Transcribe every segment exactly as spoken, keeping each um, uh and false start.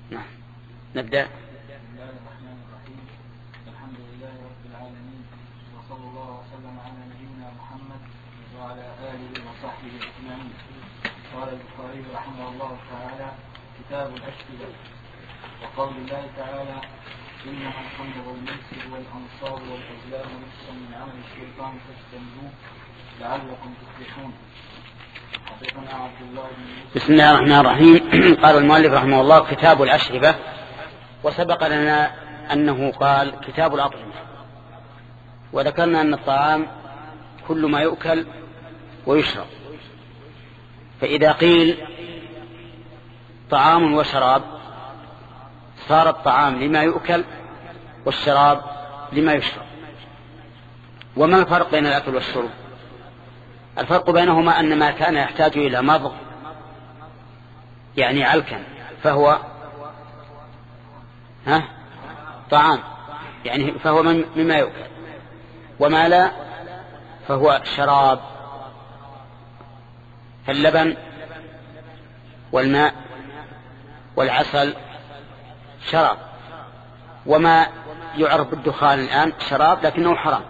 نعم نبدأ. بسم الله الرحمن الرحيم. الحمد لله رب العالمين، وصلى الله وسلم على نبينا محمد وعلى آله وصحبه أجمعين. قال البخاري رحمه الله تعالى: كتاب الأشربة. وقول الله تعالى: إنما الخمر والميسر والأنصاب والأزلام رجس من عمل الشيطان فاجتنبوه لعلكم تفلحون. حدثنا عبد الله بن بسم الله الرحمن الرحيم. قال المؤلف رحمه الله: كتاب الأشربة. وسبق لنا أنه قال كتاب الأطعمة، وذكرنا أن الطعام كل ما يؤكل ويشرب. فإذا قيل طعام وشراب صار الطعام لما يؤكل والشراب لما يشرب. وما الفرق بين الأكل والشرب؟ الفرق بينهما أن ما كان يحتاج إلى مضغ يعني علكا فهو ها طعام يعني فهو مما يؤكل، وما لا فهو شراب. فاللبن والماء والعسل شراب، وما يعرف بالدخان الآن شراب لكنه حرام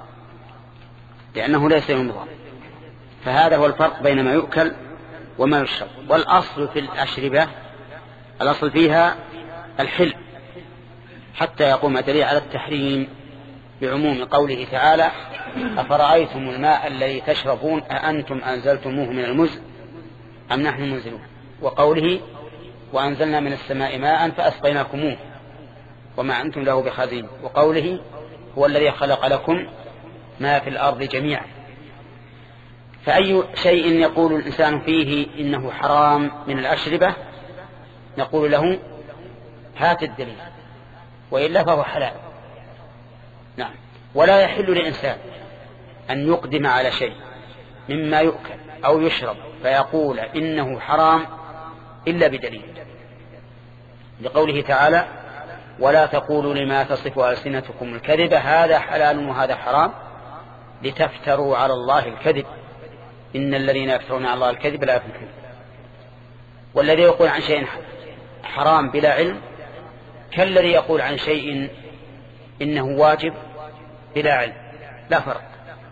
لأنه ليس يمضغ. فهذا هو الفرق بين ما يؤكل وما يشرب. والأصل في الأشربة الأصل فيها الحل حتى يقوم دليل على التحريم بعموم قوله تعالى: أفرأيتم الماء الذي تشربون أأنتم أنزلتموه من المزن أم نحن منزلون. وقوله: وأنزلنا من السماء ماء فأسقيناكموه وما أنتم له بخازين. وقوله: هو الذي خلق لكم ما في الأرض جميعا. فأي شيء يقول الإنسان فيه إنه حرام من الأشربة نقول له: هات الدليل، وإلا فهو حلال. نعم. ولا يحل لإنسان أن يقدم على شيء مما يؤكل أو يشرب فيقول إنه حرام إلا بدليل، لقوله تعالى: ولا تقولوا لما تصف ألسنتكم الكذب هذا حلال وهذا حرام لتفتروا على الله الكذب إن الذين يفترون على الله الكذب لا يفلحون. والذي يقول عن شيء حرام بلا علم كالذي يقول عن شيء إنه واجب بلا علم، لا فرق.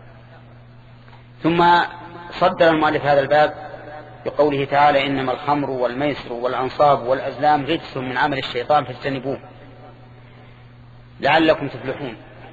ثم صدر المؤلف هذا الباب بقوله تعالى: إنما الخمر والميسر والأنصاب والأزلام رجس من عمل الشيطان فاجتنبوه لعلكم تفلحون.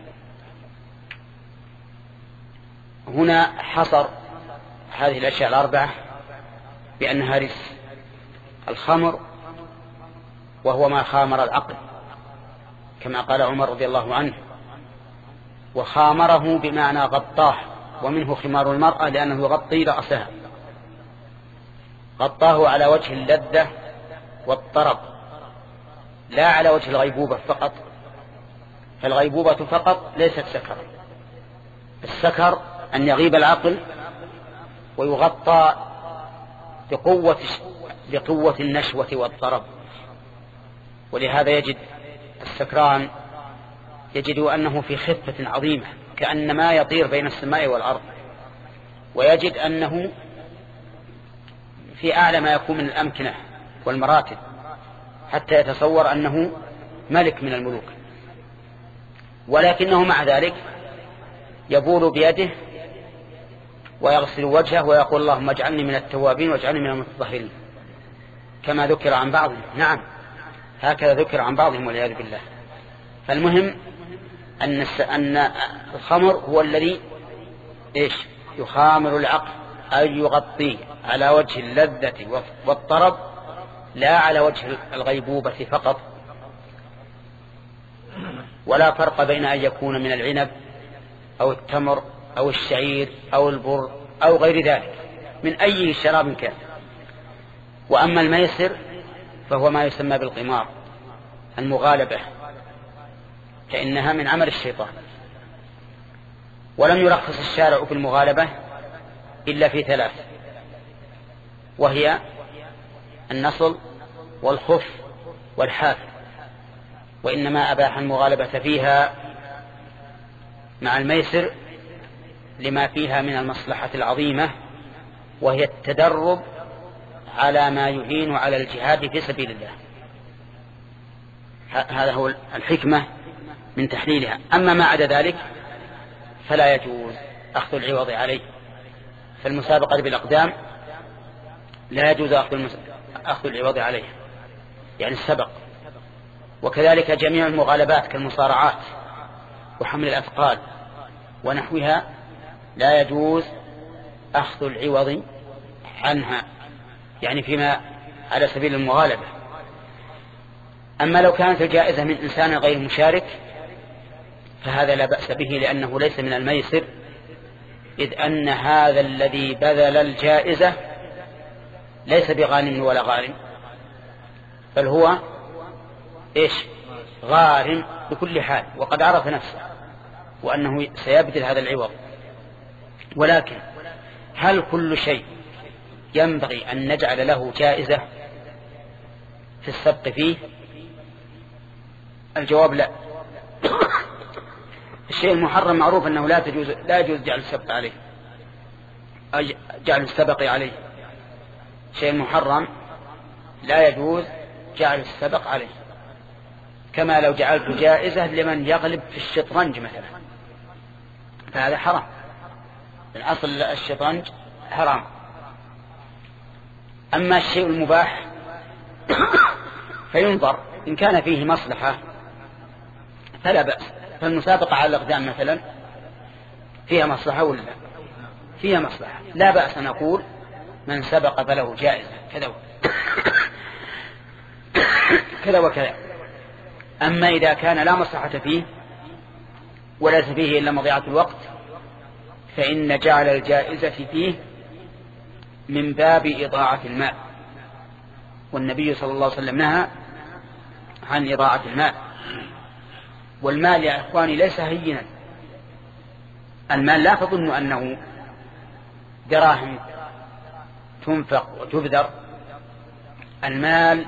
هنا حصر هذه الأشياء الأربعة بأنها رجس. الخمر وهو ما خامر العقل كما قال عمر رضي الله عنه، وخامره بمعنى غطاه، ومنه خمار المرأة لأنه يغطي رأسها، غطاه على وجه اللذة والطرب لا على وجه الغيبوبة فقط. فالغيبوبة فقط ليست سكر، السكر أن يغيب العقل ويغطى بقوة, بقوة النشوة والطرب. ولهذا يجد السكران يجد أنه في خفة عظيمة كأنما يطير بين السماء والأرض، ويجد أنه في أعلى ما يكون من الأمكنة والمراتب حتى يتصور أنه ملك من الملوك، ولكنه مع ذلك يبول بيده ويغسل وجهه ويقول: اللهم اجعلني من التوابين واجعلني من المتطهرين، كما ذكر عن بعضهم. نعم، هكذا ذكر عن بعضهم والعياذ بالله. فالمهم أن أن الخمر هو الذي إيش يخامر العقل، أي يغطيه على وجه اللذة والطرب لا على وجه الغيبوبة فقط. ولا فرق بين أن يكون من العنب أو التمر أو الشعير أو البر أو غير ذلك من أي شراب كان. وأما الميسر فهو ما يسمى بالقمار، المغالبة، فإنها من عمل الشيطان. ولم يرخص الشارع في المغالبة إلا في ثلاث، وهي النصل والخف والحافل، وإنما أباح المغالبة فيها مع الميسر لما فيها من المصلحة العظيمة، وهي التدرب على ما يعين على الجهاد في سبيل الله. هذا هو الحكمة من تحليلها. أما ما عدا ذلك فلا يجوز أخذ العوض عليه. فالمسابقة بالأقدام لا يجوز أخذ العوض عليه، يعني السبق. وكذلك جميع المغالبات كالمصارعات وحمل الأثقال ونحوها لا يجوز أخذ العوض عنها، يعني فيما على سبيل المغالبة. أما لو كانت الجائزة من إنسان غير مشارك فهذا لا بأس به، لأنه ليس من الميسر، إذ أن هذا الذي بذل الجائزة ليس بغانم ولا غارم، بل هو إيش؟ غارم بكل حال، وقد عرف نفسه وأنه سيبذل هذا العوض. ولكن هل كل شيء ينبغي أن نجعل له جائزة في السبق فيه؟ الجواب لا. الشيء المحرم معروف أنه لا تجوز لا يجوز جعل السبق عليه، جعل السبق عليه. الشيء المحرم لا يجوز جعل السبق عليه، كما لو جعلت جائزة لمن يغلب في الشطرنج مثلا، فهذا حرام. الأصل الشطرنج حرام. أما الشيء المباح فينظر إن كان فيه مصلحة فلا بأس. فالمسابقة على الأقدام مثلا فيها مصلحة ولا لا؟ فيها مصلحة، لا بأس أن أقول من سبق فله جائزة كذا كذا وكذا. أما إذا كان لا مصلحة فيه وليس فيه إلا مضيعة الوقت فإن جعل الجائزة فيه من باب إضاعة المال، والنبي صلى الله عليه وسلم نهى عن إضاعة المال. والمال يا إخواني ليس هينا. المال لا تظن أنه دراهم تنفق وتبذر. المال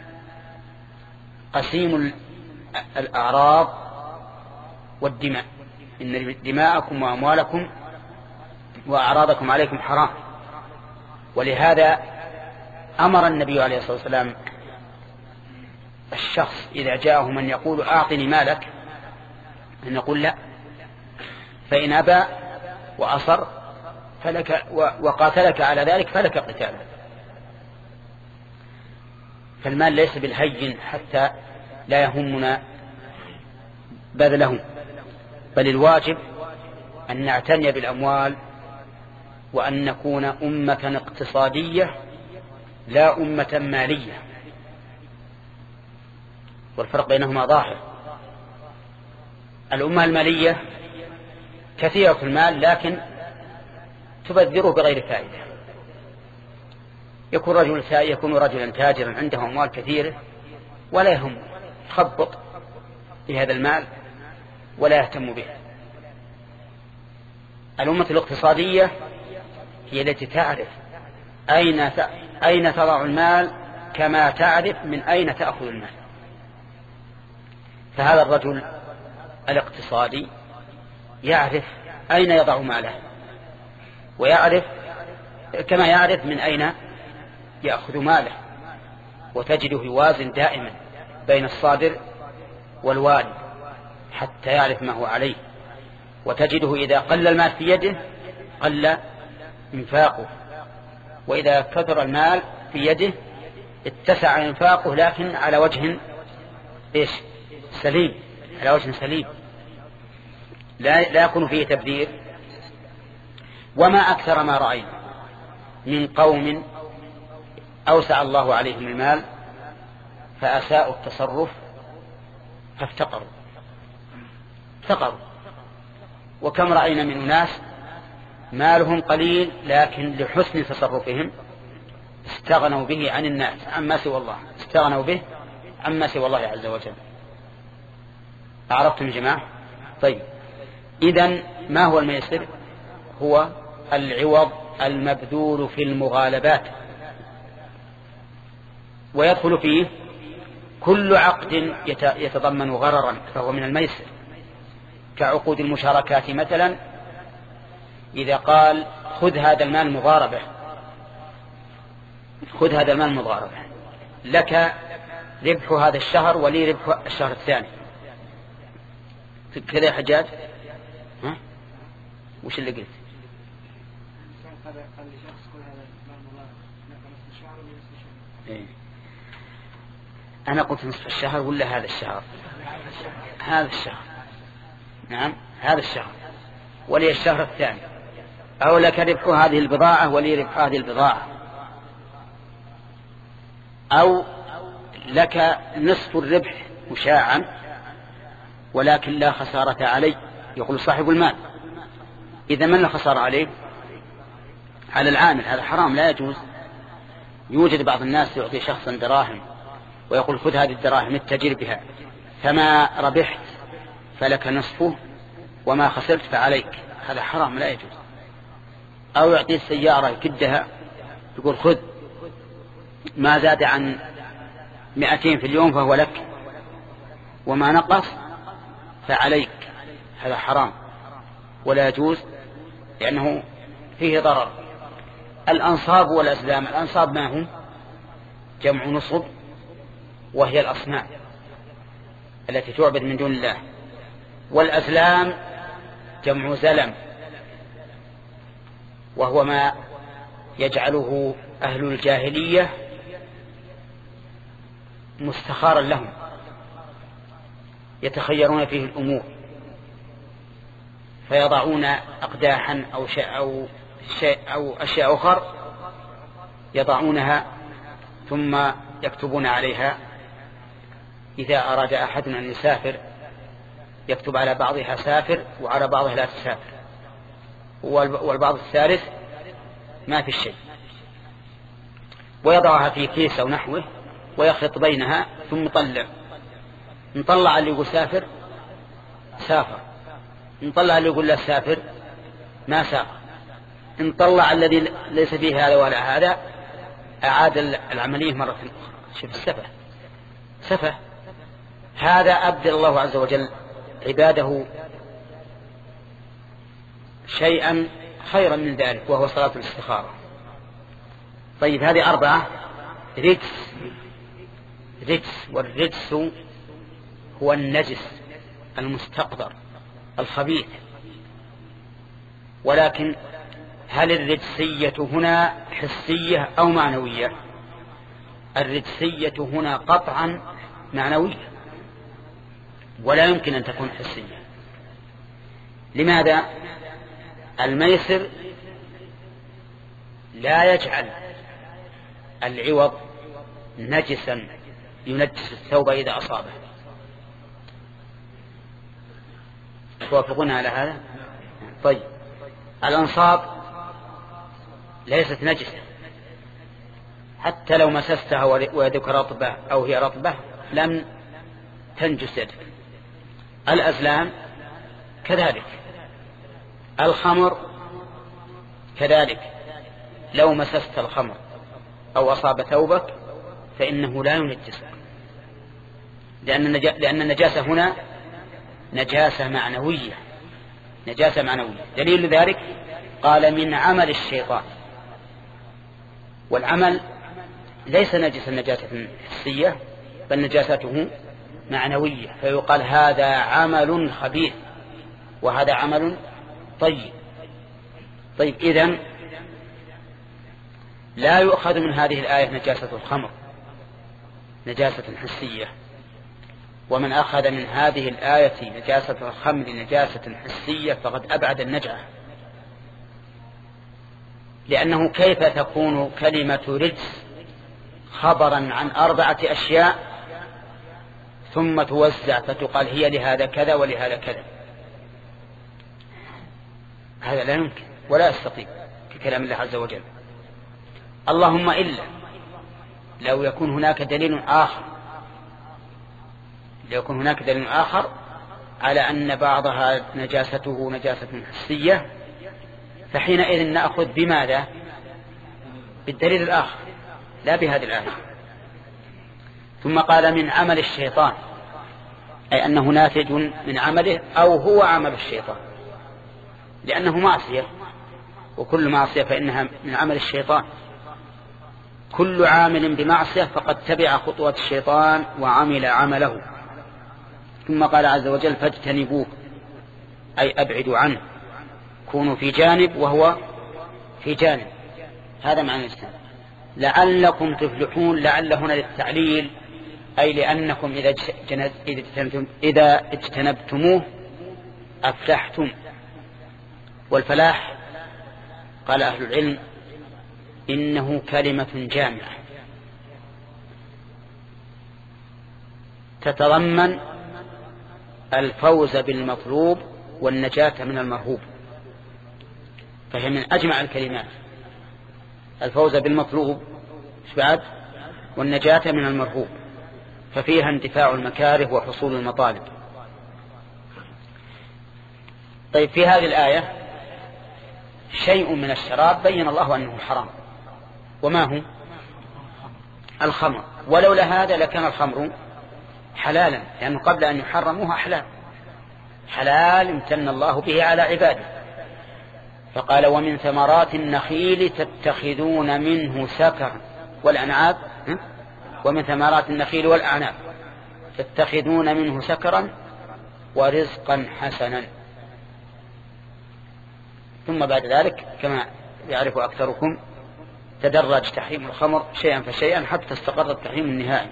قسيم الأعراض والدماء، إن دماءكم وأموالكم وأعراضكم عليكم حرام. ولهذا أمر النبي عليه الصلاة والسلام الشخص إذا جاءه من يقول أعطني مالك أن يقول لا، فإن أبى وأصر فلك وقاتلك على ذلك فلك قتاله. فالمال ليس بالهين حتى لا يهمنا بذله، بل الواجب أن نعتني بالأموال وأن نكون أمة اقتصادية لا أمة مالية، والفرق بينهما ظاهر. الأمة المالية كثيرة المال لكن تبذره بغير فائدة. يكون رجل يكون رجلا تاجرا عنده أموال كثيرة ولا يهم يخبط بهذا المال ولا يهتم به. الأمة الاقتصادية هي التي تعرف أين أين تضع المال كما تعرف من أين تأخذ المال. فهذا الرجل الاقتصادي يعرف أين يضع ماله، ويعرف كما يعرف من أين يأخذ ماله، وتجده يوازن دائما بين الصادر والوارد حتى يعرف ما هو عليه. وتجده إذا قل المال في يده قل انفاقه، وإذا كثر المال في يده اتسع انفاقه لكن على وجه إيش؟ سليم، على وجه سليم، لا, لا يكون فيه تبذير. وما أكثر ما رأينا من قوم أوسع الله عليهم المال فأساءوا التصرف فافتقروا افتقروا. وكم رأينا من الناس مالهم قليل لكن لحسن تصرفهم استغنوا به عن الناس عما سوى الله، استغنوا به عما سوى الله عز وجل. أعرفتم يا جماعة؟ طيب، إذن ما هو الميسر؟ هو العوض المبذول في المغالبات، ويدخل فيه كل عقد يتضمن غررا فهو من الميسر، كعقود المشاركات مثلا. إذا قال خذ هذا المال مضاربة، خذ هذا المال مضاربة لك ربح هذا الشهر ولي ربح الشهر الثاني. كذا يا حجاج؟ ها؟ وش اللي قلت؟ إيه؟ أنا قلت نصف الشهر ولا هذا الشهر؟ هذا الشهر. نعم هذا الشهر ولي الشهر الثاني. أو لك ربح هذه البضاعة ولي ربح هذه البضاعة، أو لك نصف الربح مشاعا ولكن لا خسارة علي، يقول صاحب المال. إذا من الخسارة عليه؟ على العامل. هذا حرام لا يجوز. يوجد بعض الناس يعطي شخصا دراهم ويقول خذ هذه الدراهم اتجر بها، فما ربحت فلك نصفه وما خسرت فعليك. هذا حرام لا يجوز. أو يعطي السيارة يكدها يقول خذ ما زاد عن مئتين في اليوم فهو لك وما نقص فعليك. هذا حرام ولا يجوز لأنه فيه ضرر. الأنصاب والأزلام، الأنصاب ما هم؟ جمع نصب، وهي الأصنام التي تعبد من دون الله. والأزلام جمع زلم، وهو ما يجعله أهل الجاهلية مستخارا لهم يتخيرون فيه الأمور، فيضعون أقداحا أو شيء أو شيء أو أشياء أخرى يضعونها ثم يكتبون عليها. إذا أراد أحد أن يسافر يكتب على بعضها سافر وعلى بعضها لا تسافر، والبعض الثالث ما في الشيء، ويضعها في كيس أو نحوه ويخلط بينها ثم يطلع. نطلع اللي يقول سافر سافر، نطلع اللي يقول لا سافر ما سافر، نطلع الذي ليس فيه هذا ولا هذا، أعاد العملية مرة أخرى. شوف السفه سفه. هذا أبدل الله عز وجل عباده شيئا خيرا من ذلك وهو صلاة الاستخارة. طيب هذه أربعة. رجس، رجس، والرجس هو النجس المستقذر الخبيث. ولكن هل الرجسية هنا حسية أو معنوية؟ الرجسية هنا قطعا معنوية ولا يمكن أن تكون حسية. لماذا؟ الميسر لا يجعل العوض نجسا ينجس الثوب إذا أصابه. توافقون على هذا؟ طيب الأنصاب ليست نجسة حتى لو مسستها ويدك رطبة أو هي رطبة لم تنجس يدك. الأزلام كذلك، الخمر كذلك، لو مسست الخمر أو أصاب ثوبك فإنه لا ينجسك، لأن النجاسة هنا نجاسة معنوية، نجاسة معنوية. دليل ذلك قال من عمل الشيطان، والعمل ليس نجسا نجاسة حسية بل نجاسته معنوية، فيقال هذا عمل خبيث وهذا عمل طيب. طيب إذن لا يؤخذ من هذه الآية نجاسة الخمر نجاسة حسية، ومن أخذ من هذه الآية نجاسة الخمر نجاسة حسية فقد أبعد النجعة، لأنه كيف تكون كلمة رجس خبرا عن أربعة أشياء ثم توزع فتقال هي لهذا كذا ولهذا كذا؟ هذا لا يمكن ولا يستطيع في كلام الله عز وجل. اللهم إلا لو يكون هناك دليل آخر، لو يكون هناك دليل آخر على أن بعضها نجاسته نجاسة حسية فحينئذ نأخذ بماذا؟ بالدليل الآخر لا بهذه الآية. ثم قال من عمل الشيطان، أي أنه ناتج من عمله أو هو عمل الشيطان، لأنه معصية وكل معصية فإنها من عمل الشيطان. كل عامل بمعصية فقد تبع خطوات الشيطان وعمل عمله. ثم قال عز وجل فاجتنبوه أي أبعدوا عنه، كونوا في جانب وهو في جانب. هذا معنى الاجتناب. لعلكم تفلحون، لعل هنا للتعليل، أي لأنكم إذا إذا اجتنبتموه أفلحتم. والفلاح قال أهل العلم إنه كلمة جامعة تتضمن الفوز بالمطلوب والنجاة من المرهوب، فهي من أجمع الكلمات، الفوز بالمطلوب بعد والنجاة من المرهوب، ففيها اندفاع المكاره وحصول المطالب. طيب في هذه الآية شيء من الشراب بين الله أنه حرام، وما هو؟ الخمر. ولولا هذا لكان الخمر حلالا، لأنه قبل أن يحرموها حلال، حلال امتن الله به على عباده. فقال ومن ثمرات النخيل تتخذون منه سكرا والأعناب، ومن ثمرات النخيل والأعناب تتخذون منه سكرا ورزقا حسنا. ثم بعد ذلك كما يعرف أكثركم تدرج تحريم الخمر شيئا فشيئا حتى استقر التحريم النهائي.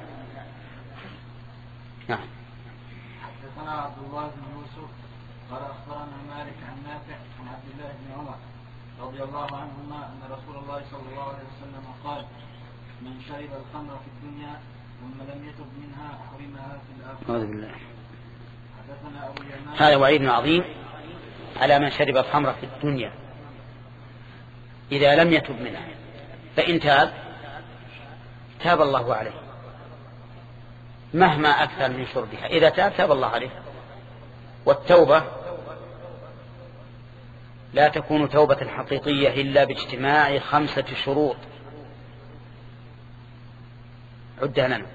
نعم. حدثنا عبد الله بن يوسف قال أخبرنا مالك عن نافع عن عبد الله بن عمر رضي الله عنهما أن رسول الله صلى الله عليه وسلم قال من شرب الخمر في الدنيا ثم لم يتب منها حرمها في الآخرة. أعوذ بالله. حدثنا أبو اليمان. هذا وعيد عظيم على من شرب الخمر في الدنيا إذا لم يتب منها، فإن تاب تاب الله عليه مهما أكثر من شربها، إذا تاب تاب الله عليه. والتوبة لا تكون توبة حقيقية إلا باجتماع خمسة شروط عدها لنا.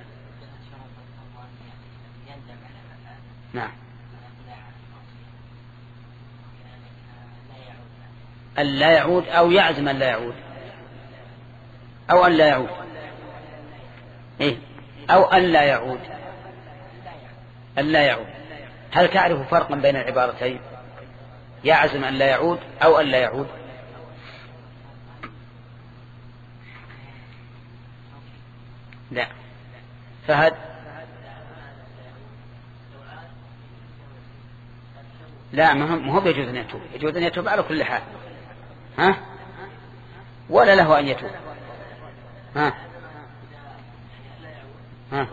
نعم. أن لا يعود أو يعزم أن لا يعود أو أن لا يعود إيه؟ أو أن لا يعود أن لا يعود. هل تعرف فرقا بين العبارتين؟ يعزم أن لا يعود أو أن لا يعود؟ لا. فهد لا، ما هو يجوز أن يتوب، يجوز أن يتوب على كل حال، ها؟ ولا له أن يتوب، ها؟ ها؟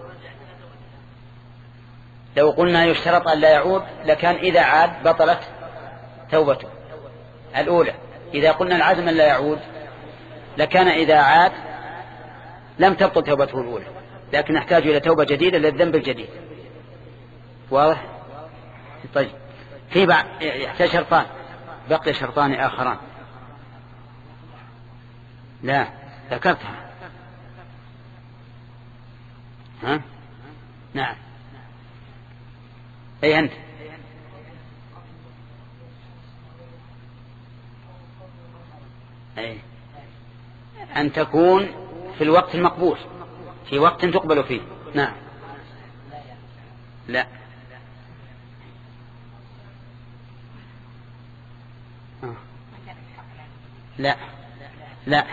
لو قلنا يشترط أن لا يعود لكان إذا عاد بطلت توبته الأولى. إذا قلنا العزم أن لا يعود لكان إذا عاد لم تبطل توبته الأولى، لكن نحتاج إلى توبة جديدة للذنب الجديد. واضح؟ طيب في بعض يحتاج شرطان، بقي شرطان آخران. لا ذكرتها. ها؟ نعم. أي أنت أي أن تكون في الوقت المقبول، في وقت تقبل فيه. نعم. لا لا لا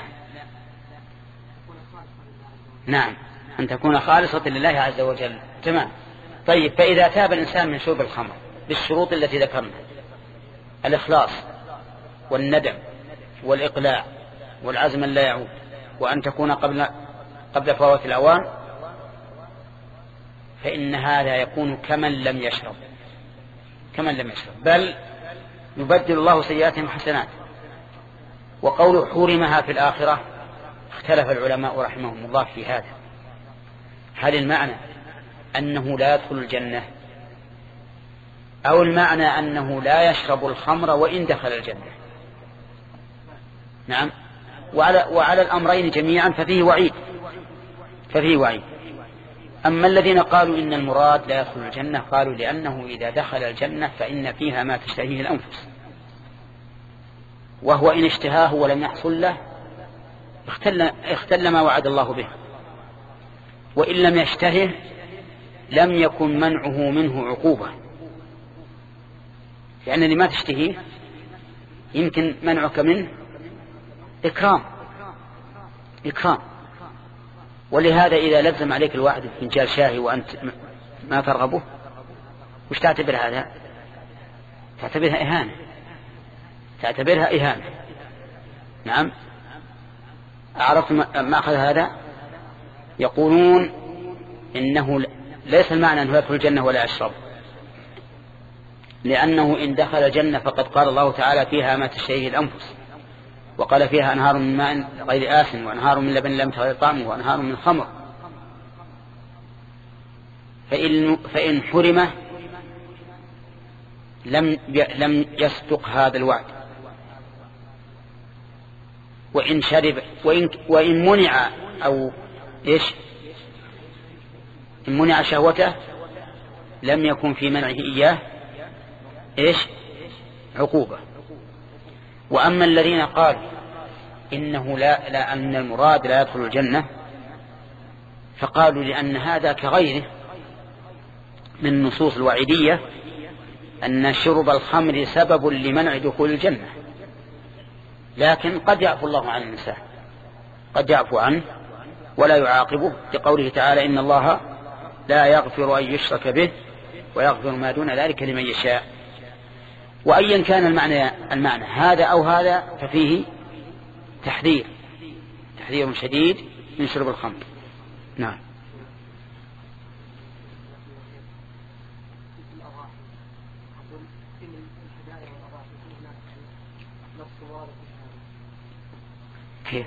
نعم، أن تكون خالصة لله عز وجل. تمام. طيب فإذا تاب الإنسان من شرب الخمر بالشروط التي ذكرنا، الإخلاص والندم والإقلاع والعزم لا يعود، وأن تكون قبل قبل فوات الأوان، فإن هذا يكون كمن لم يشرب، كمن لم يشرب، بل يبدل الله سيئاتهم حسنات. وقول حرمها في الآخرة اختلف العلماء رحمهم الله في هذا، هل المعنى أنه لا يدخل الجنة، أو المعنى أنه لا يشرب الخمر وإن دخل الجنة؟ نعم. وعلى, وعلى الأمرين جميعا ففيه وعيد، ففيه وعيد. أما الذين قالوا إن المراد لا يدخل الجنة قالوا لأنه إذا دخل الجنة فإن فيها ما تشتهيه الأنفس، وهو إن اشتهاه ولم يحصل له اختل, اختل ما وعد الله به، وإن لم يشتهه لم يكن منعه منه عقوبة، لأن اللي ما تشتهيه يمكن منعك منه إكرام إكرام. ولهذا إذا لزم عليك الواحد فنجان شاهي وأنت ما ترغبه، وش تعتبر هذا؟ تعتبرها إهانة، تعتبرها إهانة. نعم. أعرفت ما أخذ هذا؟ يقولون إنه ليس المعنى أنه يدخل الجنة ولا يشرب، لأنه إن دخل الجنة فقد قال الله تعالى فيها ما تشتهيه الأنفس، وقال فيها أنهار من ماء غير آسن وأنهار من لبن لم يتغير طعمه وأنهار من خمر. فإن, فإن حرمه لم لم يصدق هذا الوعد، وإن شرب وإن, وإن منع أو إيش إن منع شهوته لم يكن في منعه إياه إيش عقوبة. وأما الذين قالوا إنه لا, لا أن المراد لا يدخل الجنة، فقالوا لأن هذا كغيره من النصوص الوعيدية أن شرب الخمر سبب لمنع دخول الجنة، لكن قد يعفو الله عن الإنسان، قد يعفو عنه ولا يعاقبه، لقوله تعالى إن الله لا يغفر أن يشرك به ويغفر ما دون ذلك لمن يشاء. وأيا كان المعنى, المعنى هذا أو هذا ففيه تحذير تحذير شديد من شرب الخمر. نعم. كيف؟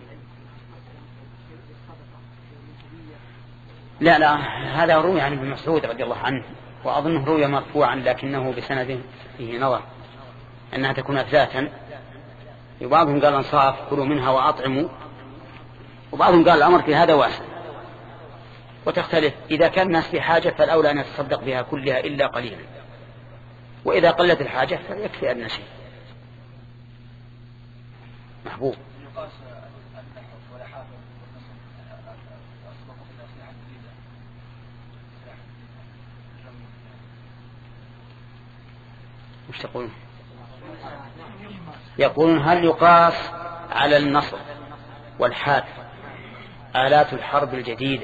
لا لا هذا روي عن ابن مسعود رضي الله عنه، وأظنه روي مرفوعا لكنه بسند فيه نظر أنها تكون أثلاثا. وبعضهم قال انصاف كلوا منها وأطعموا، وبعضهم قال الأمر في هذا واسع، وتختلف. إذا كان الناس في حاجة فالأولى أن يتصدق بها كلها إلا قليلا، وإذا قلت الحاجة فيكفي أدنى شيء. محبوب. وش تقولون؟ يقولون هل يقاس على النصر والحاد آلات الحرب الجديدة؟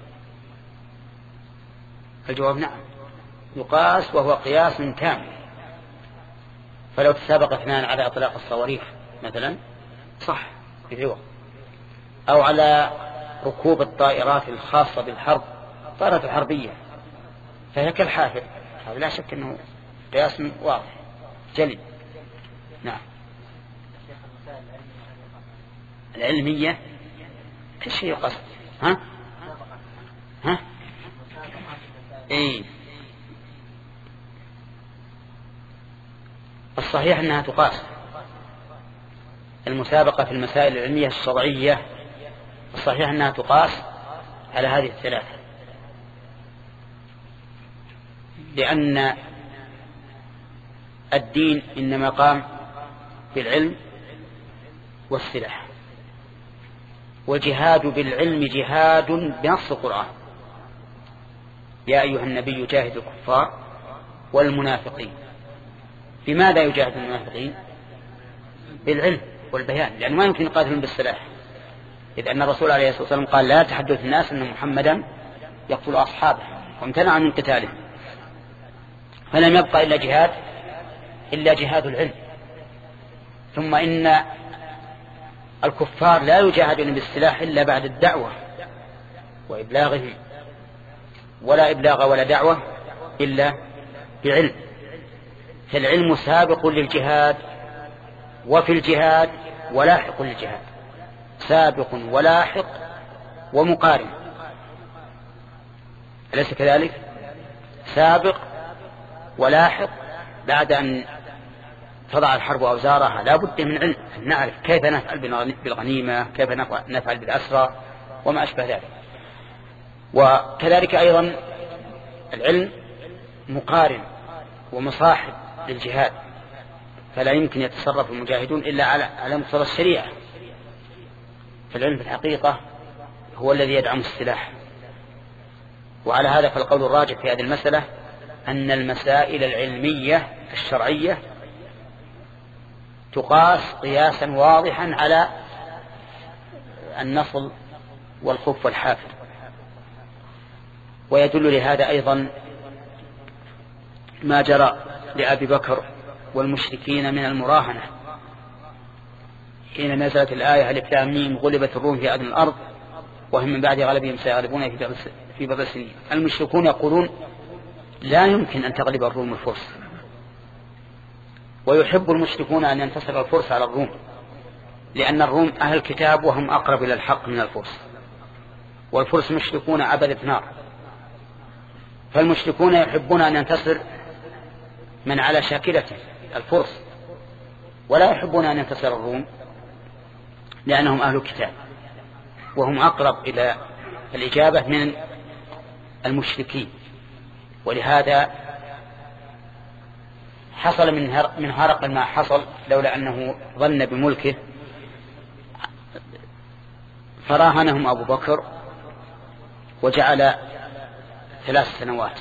الجواب نعم، يقاس، وهو قياس تام. فلو تسابق اثنان على إطلاق الصواريخ مثلا صح في وقت، أو على ركوب الطائرات الخاصة بالحرب، الطائرات الحربية، فهي كالحافر، هذا لا شك أنه قياس واضح جلي. نعم. العلمية كل شيء يقاس. ها ها ايه الصحيح أنها تقاس. المسابقة في المسائل العلمية الشرعية الصحيح أنها تقاس على هذه الثلاثة، لأن الدين إنما قام بالعلم والسلاح، والجهاد بالعلم جهاد بنص القرآن: يا أيها النبي جاهد الكفار والمنافقين. بماذا يجاهد المنافقين؟ بالعلم والبيان، لأنه ما يمكن يقاتلون بالسلاح، إذ أن الرسول عليه الصلاة والسلام قال لا تحدث الناس أن محمدا يقتل أصحابه، وامتنع من قتاله. فلم يبقى إلا جهاد إلا جهاد العلم. ثم إن الكفار لا يجاهدون بالسلاح إلا بعد الدعوة وإبلاغهم، ولا إبلاغ ولا دعوة إلا بعلم. فالعلم سابق للجهاد، وفي الجهاد ولاحق للجهاد، سابق ولاحق ومقارن، أليس كذلك؟ سابق ولاحق. بعد أن تضع الحرب أوزارها لا بد من علم، نعرف كيف نفعل بالغنيمة، كيف نفعل بالأسرى وما أشبه ذلك. وكذلك أيضا العلم مقارن ومصاحب للجهاد، فلا يمكن يتصرف المجاهدون إلا على على مقتضى الشريعة. فالعلم في الحقيقة هو الذي يدعم السلاح. وعلى هذا فالقول الراجح في هذه المسألة أن المسائل العلمية الشرعية تقاس قياسا واضحا على النصل والخف والحافر. ويدل لهذا أيضا ما جرى لأبي بكر والمشركين من المراهنة حين نزلت الآية ألف لام ميم غلبت الروم في أدنى الأرض وهم من بعد غلبهم سيغلبون في بضع سنين. المشركون يقولون لا يمكن أن تغلب الروم الفرس، ويحب المشركون أن ينتصر الفرس على الروم، لأن الروم أهل الكتاب وهم أقرب إلى الحق من الفرس، والفرس مشركون عبدة نار. فالمشركون يحبون أن ينتصر من على شاكلته الفرس، ولا يحبون أن ينتصر الروم لأنهم أهل الكتاب وهم أقرب إلى الإجابة من المشركين. ولهذا حصل من هرقل ما حصل لولا أنه ظن بملكه، فراهنهم أبو بكر وجعل ثلاث سنوات.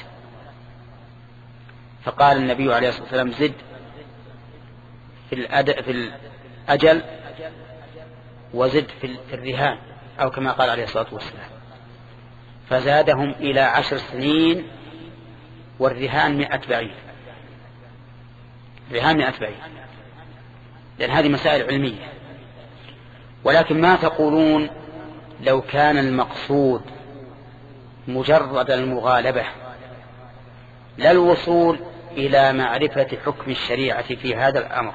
فقال النبي عليه الصلاة والسلام زد في, الأد... في الأجل وزد في الرهان، أو كما قال عليه الصلاة والسلام. فزادهم إلى عشر سنين، والرهان مئة بعير. الرهان مئة بعير، لأن هذه مسائل علمية. ولكن ما تقولون لو كان المقصود مجرد المغالبة لا الوصول إلى معرفة حكم الشريعة في هذا الأمر،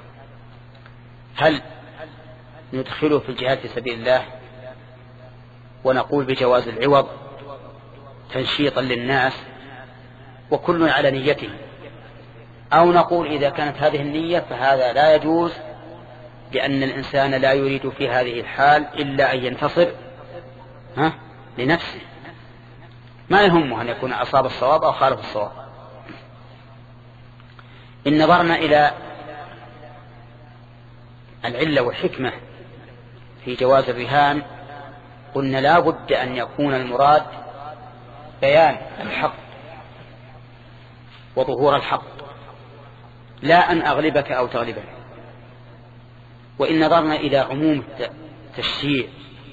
هل ندخله في الجهاد في سبيل الله ونقول بجواز العوض تنشيطا للناس وكل على نيته، أو نقول إذا كانت هذه النية فهذا لا يجوز، لأن الإنسان لا يريد في هذه الحال إلا أن ينتصر ها لنفسه، ما يهمه أن يكون أصاب الصواب أو خالف الصواب. إن نظرنا إلى العلة والحكمة في جواز الرهان قلنا لا بد أن يكون المراد بيان الحق وظهور الحق، لا أن أغلبك أو تغلبك. وإن نظرنا إلى عموم التشجيع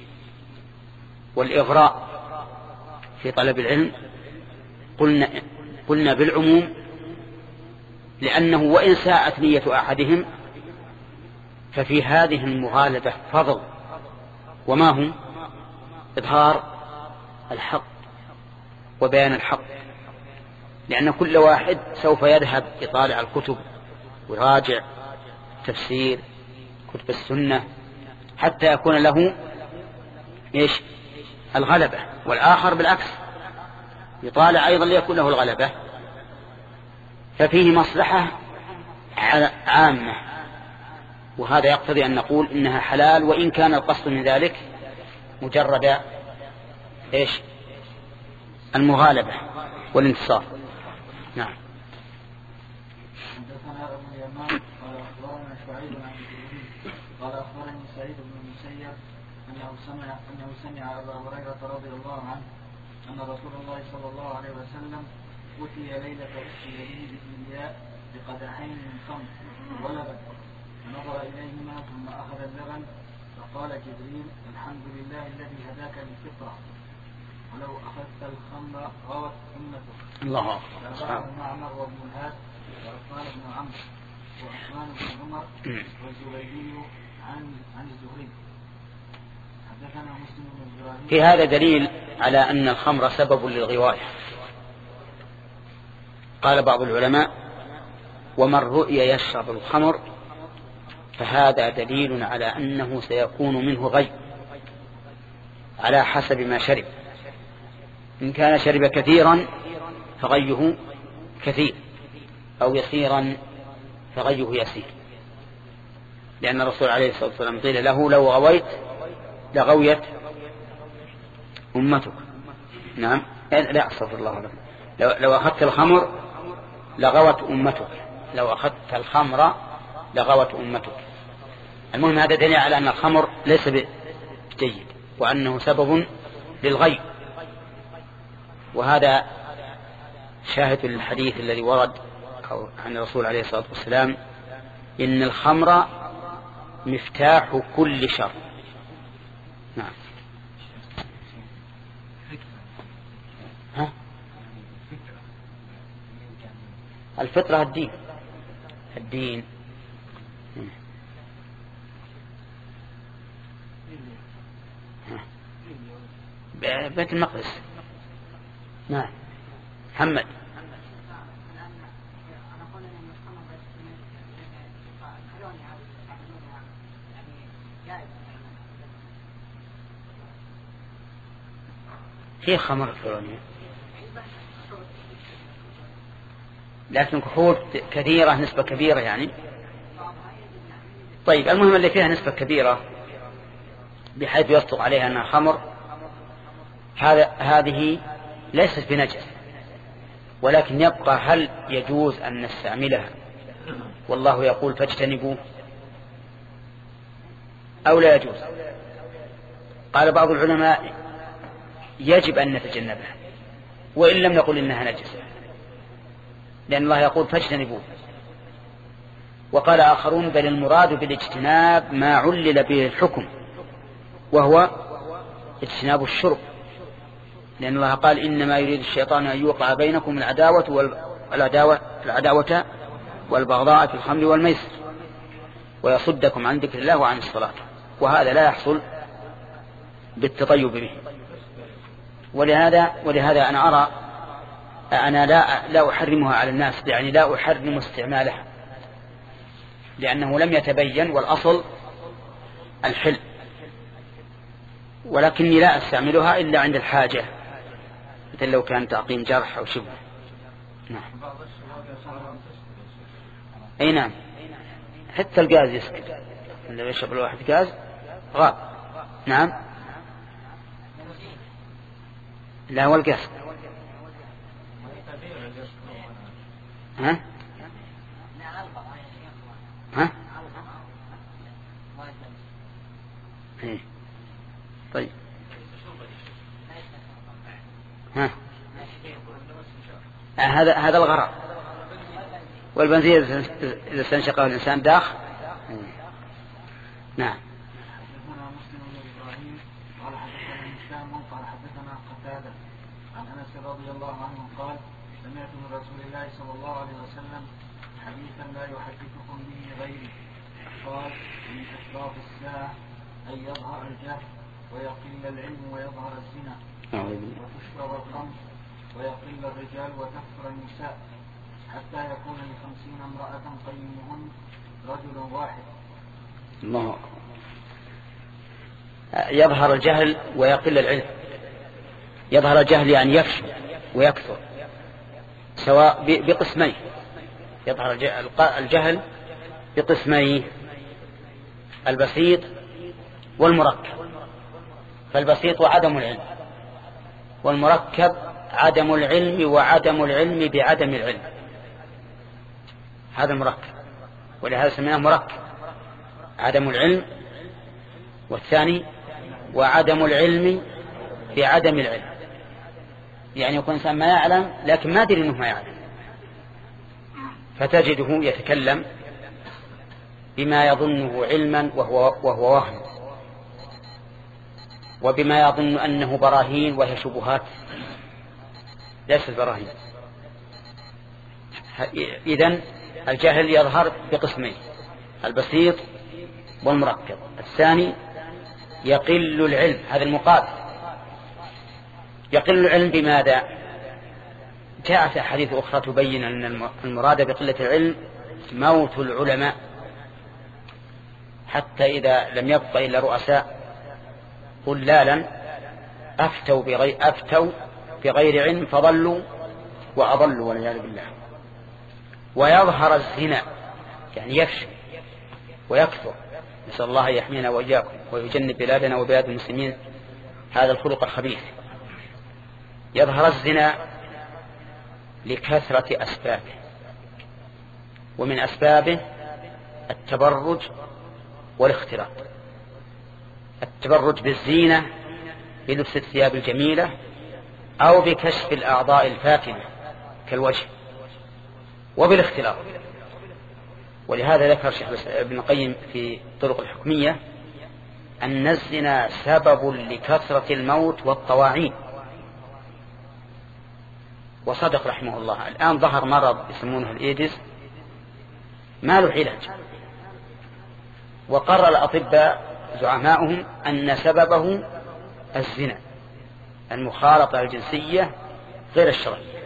والإغراء في طلب العلم قلنا, قلنا بالعموم، لأنه وإن ساءت نية أحدهم ففي هذه المغالبة فضل، وما هم إظهار الحق وبيان الحق، لأن كل واحد سوف يذهب يطالع الكتب ويراجع تفسير كتب السنة حتى يكون له إيش الغلبة، والآخر بالعكس يطالع أيضا ليكون له الغلبة. ففيه مصلحة عامة، وهذا يقتضي أن نقول إنها حلال، وإن كان القصد من ذلك مجرد إيش المغالبة والانتصار. نعم. حدثنا أبو اليمان قال أخبرنا شعيب عن الزهري قال أخبرني سعيد بن المسيب أنه سمع أنه سمع أبا هريرة رضي الله عنه أن رسول الله صلى الله عليه وسلم أتي ليلة أسري به بالإنبياء بقدحين من خمر ولبن، فنظر إليهما ثم أخذ اللبن فقال جبريل الحمد لله الذي هداك للفطرة، ولو أخذت الخمر غوت أمتك. الله أكبر. معمر وابن الهاد وعثمان بن عمرو وعثمان بن عمر والزبيدي عن عن الزهري. حدثنا مسلم بن إبراهيم. في هذا دليل على أن الخمر سبب للغواية. قال بعض العلماء ومن رؤي يشرب الخمر فهذا دليل على أنه سيكون منه غي على حسب ما شرب، إن كان شرب كثيرا فغيه كثير، أو يسيرا فغيه يسير، لأن الرسول عليه الصلاة والسلام قيل له لو غويت لغويت أمتك. نعم لا أستغفر الله لك. لو, لو أخذت الخمر لغوت أمتك، لو أخذت الخمر لغوت أمتك. المهم هذا دليل على أن الخمر ليس جيد، وأنه سبب للغي. وهذا شاهد للحديث الذي ورد عن الرسول عليه الصلاة والسلام: إن الخمر مفتاح كل شر. نعم. ها؟ الفطرة الدين الدين بيت المقدس. نعم. محمد. هي خمر الفرعونية، لكن كحول كثيرة، نسبة كبيرة يعني. طيب، المهم اللي فيها نسبة كبيرة بحيث يصدق عليها أنها خمر، هذا هذه ليست بنجس، ولكن يبقى هل يجوز أن نستعملها والله يقول فاجتنبوه أو لا يجوز؟ قال بعض العلماء يجب أن نتجنبها وإن لم نقل إنها نجسة، لأن الله يقول فاجتنبوه. وقال آخرون بل المراد بالاجتناب ما علل به الحكم، وهو اجتناب الشرب، لأن الله قال إنما يريد الشيطان أن يوقع بينكم العداوة والعداوة العداوة والبغضاء في الخمر والميسر ويصدكم عن ذكر الله وعن الصلاة، وهذا لا يحصل بالتطيب به. ولهذا ولهذا أنا أرى أنا لا لا أحرمها على الناس، يعني لا أحرم استعمالها، لأنه لم يتبين والأصل الحل، ولكني لا أستعملها إلا عند الحاجة، مثل لو كان تعقيم جرح أو شبه. نعم. أي نعم، حتى الغاز يسكت، لو يشرب الواحد غاز غاب. نعم. لا هو الغاز. ها ها ايه طيب. ها هذا هذا الغرض. والبنزين إذا استنشقه الإنسان داخ. نعم. عن أنس رضي الله عنه قال سمعت من رسول الله صلى الله عليه وسلم حديثا لا يحدثكم به غيري، قال من أشراط الساعة أن يظهر الجهل ويقل العلم ويظهر الزنا وتشرب الخمر ويقل الرجال وتكثر النساء حتى يكون لخمسين امرأة قيمهن رجل واحد. الله. يظهر الجهل ويقل العلم. يظهر الجهل يعني يفشو ويكثر، سواء بقسمين. يظهر الجهل بقسمين: البسيط والمركب. فالبسيط عدم العلم، والمركب عدم العلم وعدم العلم بعدم العلم. هذا المركب، ولهذا سميناه مركب. عدم العلم، والثاني وعدم العلم بعدم العلم، يعني يكون إنسان ما يعلم لكن ما أدري أنه ما يعلم، فتجده يتكلم بما يظنه علما وهو, وهو وهم، وبما يظن أنه براهين وهي شبهات ليست براهين. إذن الجهل يظهر بقسمين: البسيط والمركب. الثاني يقل العلم، هذا المقابل. يقل العلم بماذا؟ جاءت أحاديث أخرى تبين أن المراد بقلة العلم موت العلماء، حتى إذا لم يبق إلا رؤساء ضلالا أفتوا بغير, أفتوا بغير علم فضلوا وأضلوا والعياذ بالله. ويظهر الزنا، يعني يفشي ويكثر. نسأل الله يحمينا وإياكم ويجنب بلادنا وبلاد المسلمين هذا الخلق الخبيث. يظهر الزنا لكثرة أسبابه، ومن أسبابه التبرج والاختلاط. التبرج بالزينة بلبس الثياب الجميلة أو بكشف الأعضاء الفاتنة كالوجه وبالاختلاط. ولهذا ذكر شيخ ابن القيم في طرق الحكمية أن الزنا سبب لكثرة الموت والطواعين، وصدق رحمه الله. الآن ظهر مرض يسمونه الإيدز ما له علاج، وقرر الأطباء زعماؤهم أن سببه الزنا، المخالطة الجنسية غير الشرعية.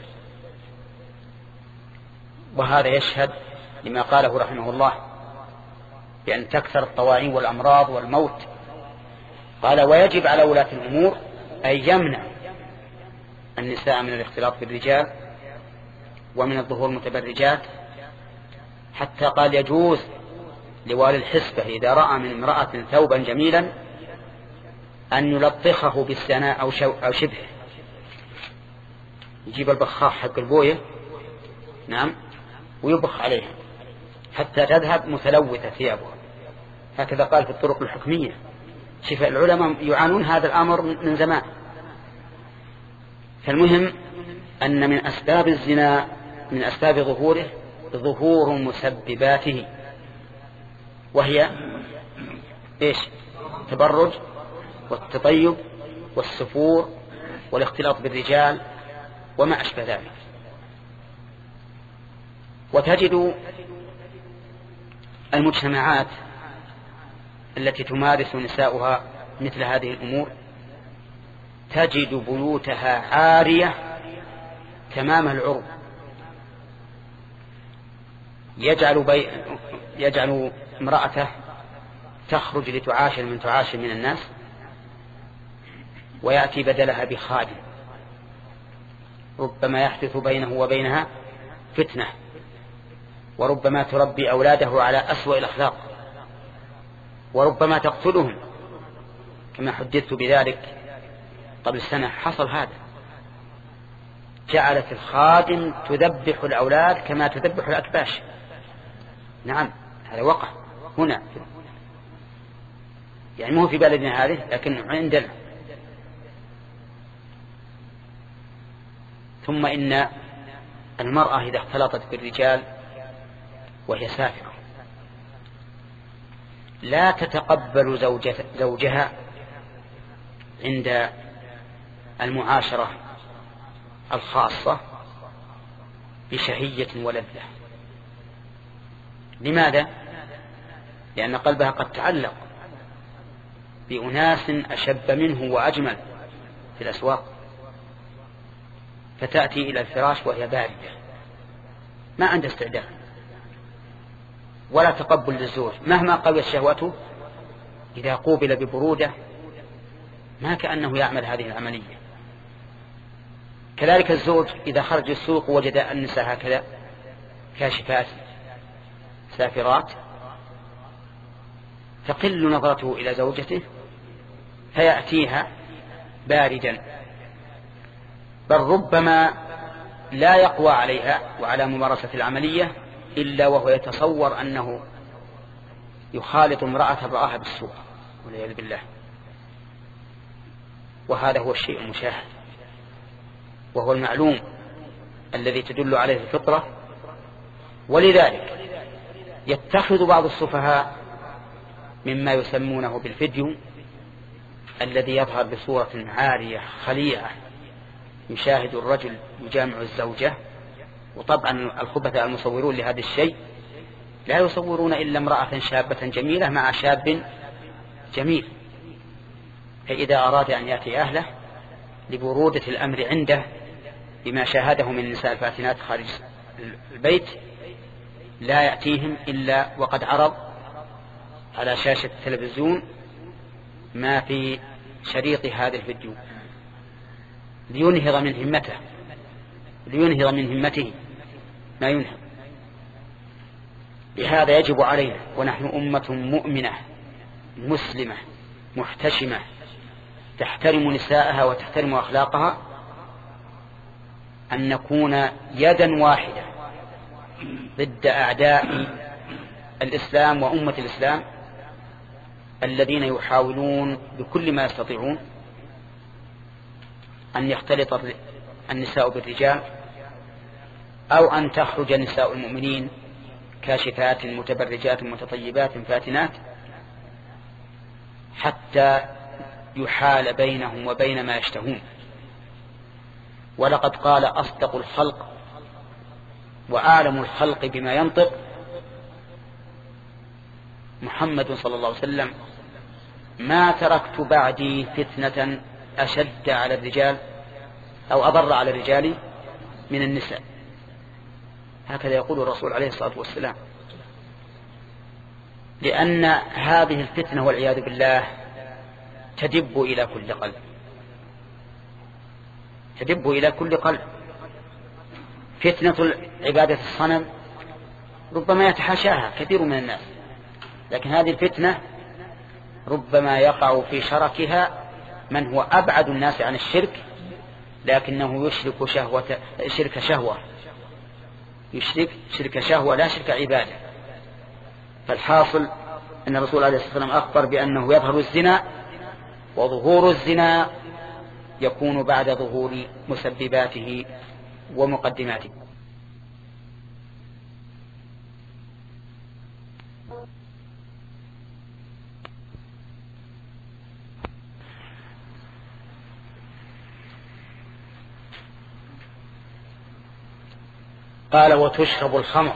وهذا يشهد لما قاله رحمه الله بأن تكثر الطواعين والأمراض والموت. قال: ويجب على ولاة الأمور أن يمنع النساء من الاختلاط بالرجال ومن الظهور المتبرجات، حتى قال: يجوز لوالي الحسبة إذا رأى من امرأة ثوبا جميلا أن يلطخه بالسناء أو, أو شبهه، يجيب البخاخ حق البوية نعم ويبخ عليها حتى تذهب متلوثة ثيابها. هكذا قال في الطرق الحكمية. شفاء العلماء يعانون هذا الأمر من زمان. فالمهم أن من أسباب الزنا، من أسباب ظهوره، ظهور مسبباته، وهي إيش؟ التبرج والتطيب والسفور والاختلاط بالرجال وما أشبه ذلك. وتجد المجتمعات التي تمارس نساؤها مثل هذه الأمور تجد بيوتها عارية تمام العرب، يجعل, بي... يجعل امرأته تخرج لتعاشر من تعاشر من الناس، ويأتي بدلها بخادم، ربما يحدث بينه وبينها فتنة، وربما تربي أولاده على أسوأ الأخلاق، وربما تقتلهم، كما حدثت بذلك قبل سنة. حصل هذا، جعلت الخادم تذبح الأولاد كما تذبح الأكباش. نعم، هذا وقع هنا، يعني مو في بلدنا هذه لكن عندنا. ثم إن المرأة إذا اختلطت بالرجال وهي سافرة لا تتقبل زوجها عند المعاشرة الخاصة بشهية ولذة. لماذا؟ لأن قلبها قد تعلق بأناس أشب منه وأجمل في الأسواق، فتأتي إلى الفراش وهي باردة ما عندها استعداد ولا تقبل للزوج مهما قويت شهوته. إذا قوبل ببرودة ما كأنه يعمل هذه العملية. كذلك الزوج إذا خرج السوق وجد النساء هكذا كاشفات سافرات تقل نظرته إلى زوجته فيأتيها باردا، بل ربما لا يقوى عليها وعلى ممارسة العملية إلا وهو يتصور أنه يخالط امرأة رآها بالسوق والعياذ بالله. وهذا هو الشيء المشاهد وهو المعلوم الذي تدل عليه الفطرة. ولذلك يتخذ بعض السفهاء مما يسمونه بالفيديو الذي يظهر بصورة عارية خليعة، يشاهد الرجل يجامع الزوجة. وطبعا الخبثاء المصورون لهذا الشيء لا يصورون إلا امرأة شابة جميلة مع شاب جميل، فإذا أراد أن يأتي أهله لبرودة الأمر عنده بما شاهده من النساء الفاتنات خارج البيت لا يأتيهم إلا وقد عرض على شاشة التلفزيون ما في شريط هذا الفيديو لينهض من همته لينهض من همته ما ينهض. لهذا يجب علينا ونحن أمة مؤمنة مسلمة محتشمة تحترم نساءها وتحترم أخلاقها أن نكون يدا واحدة ضد أعداء الإسلام وأمة الإسلام الذين يحاولون بكل ما يستطيعون أن يختلط النساء بالرجال، أو أن تخرج نساء المؤمنين كاشفات متبرجات متطيبات فاتنات حتى يحال بينهم وبين ما يشتهون. ولقد قال أصدق الخلق وأعلم الخلق بما ينطق محمد صلى الله عليه وسلم: ما تركت بعدي فتنة أشد على الرجال أو أضر على الرجال من النساء. هكذا يقول الرسول عليه الصلاة والسلام، لأن هذه الفتنة والعياذ بالله تدب إلى كل قلب، تدب إلى كل قلب. فتنة عبادة الصنم ربما يتحاشاها كثير من الناس، لكن هذه الفتنة ربما يقع في شركها من هو أبعد الناس عن الشرك، لكنه يشرك شهوة شرك شهوة يشرك شرك شهوة لا شرك عبادة. فالحاصل أن الرسول عليه الصلاة والسلام أخبر بأنه يظهر الزنا، وظهور الزنا يكون بعد ظهور مسبباته ومقدماته. قال: وتشرب الخمر،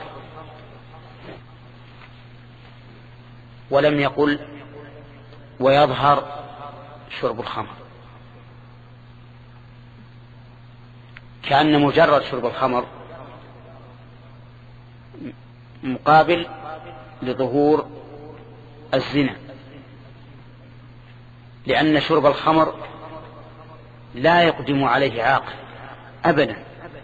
ولم يقل ويظهر شرب الخمر، كأن مجرد شرب الخمر مقابل لظهور الزنا، لأن شرب الخمر لا يقدم عليه عاقل أبدا،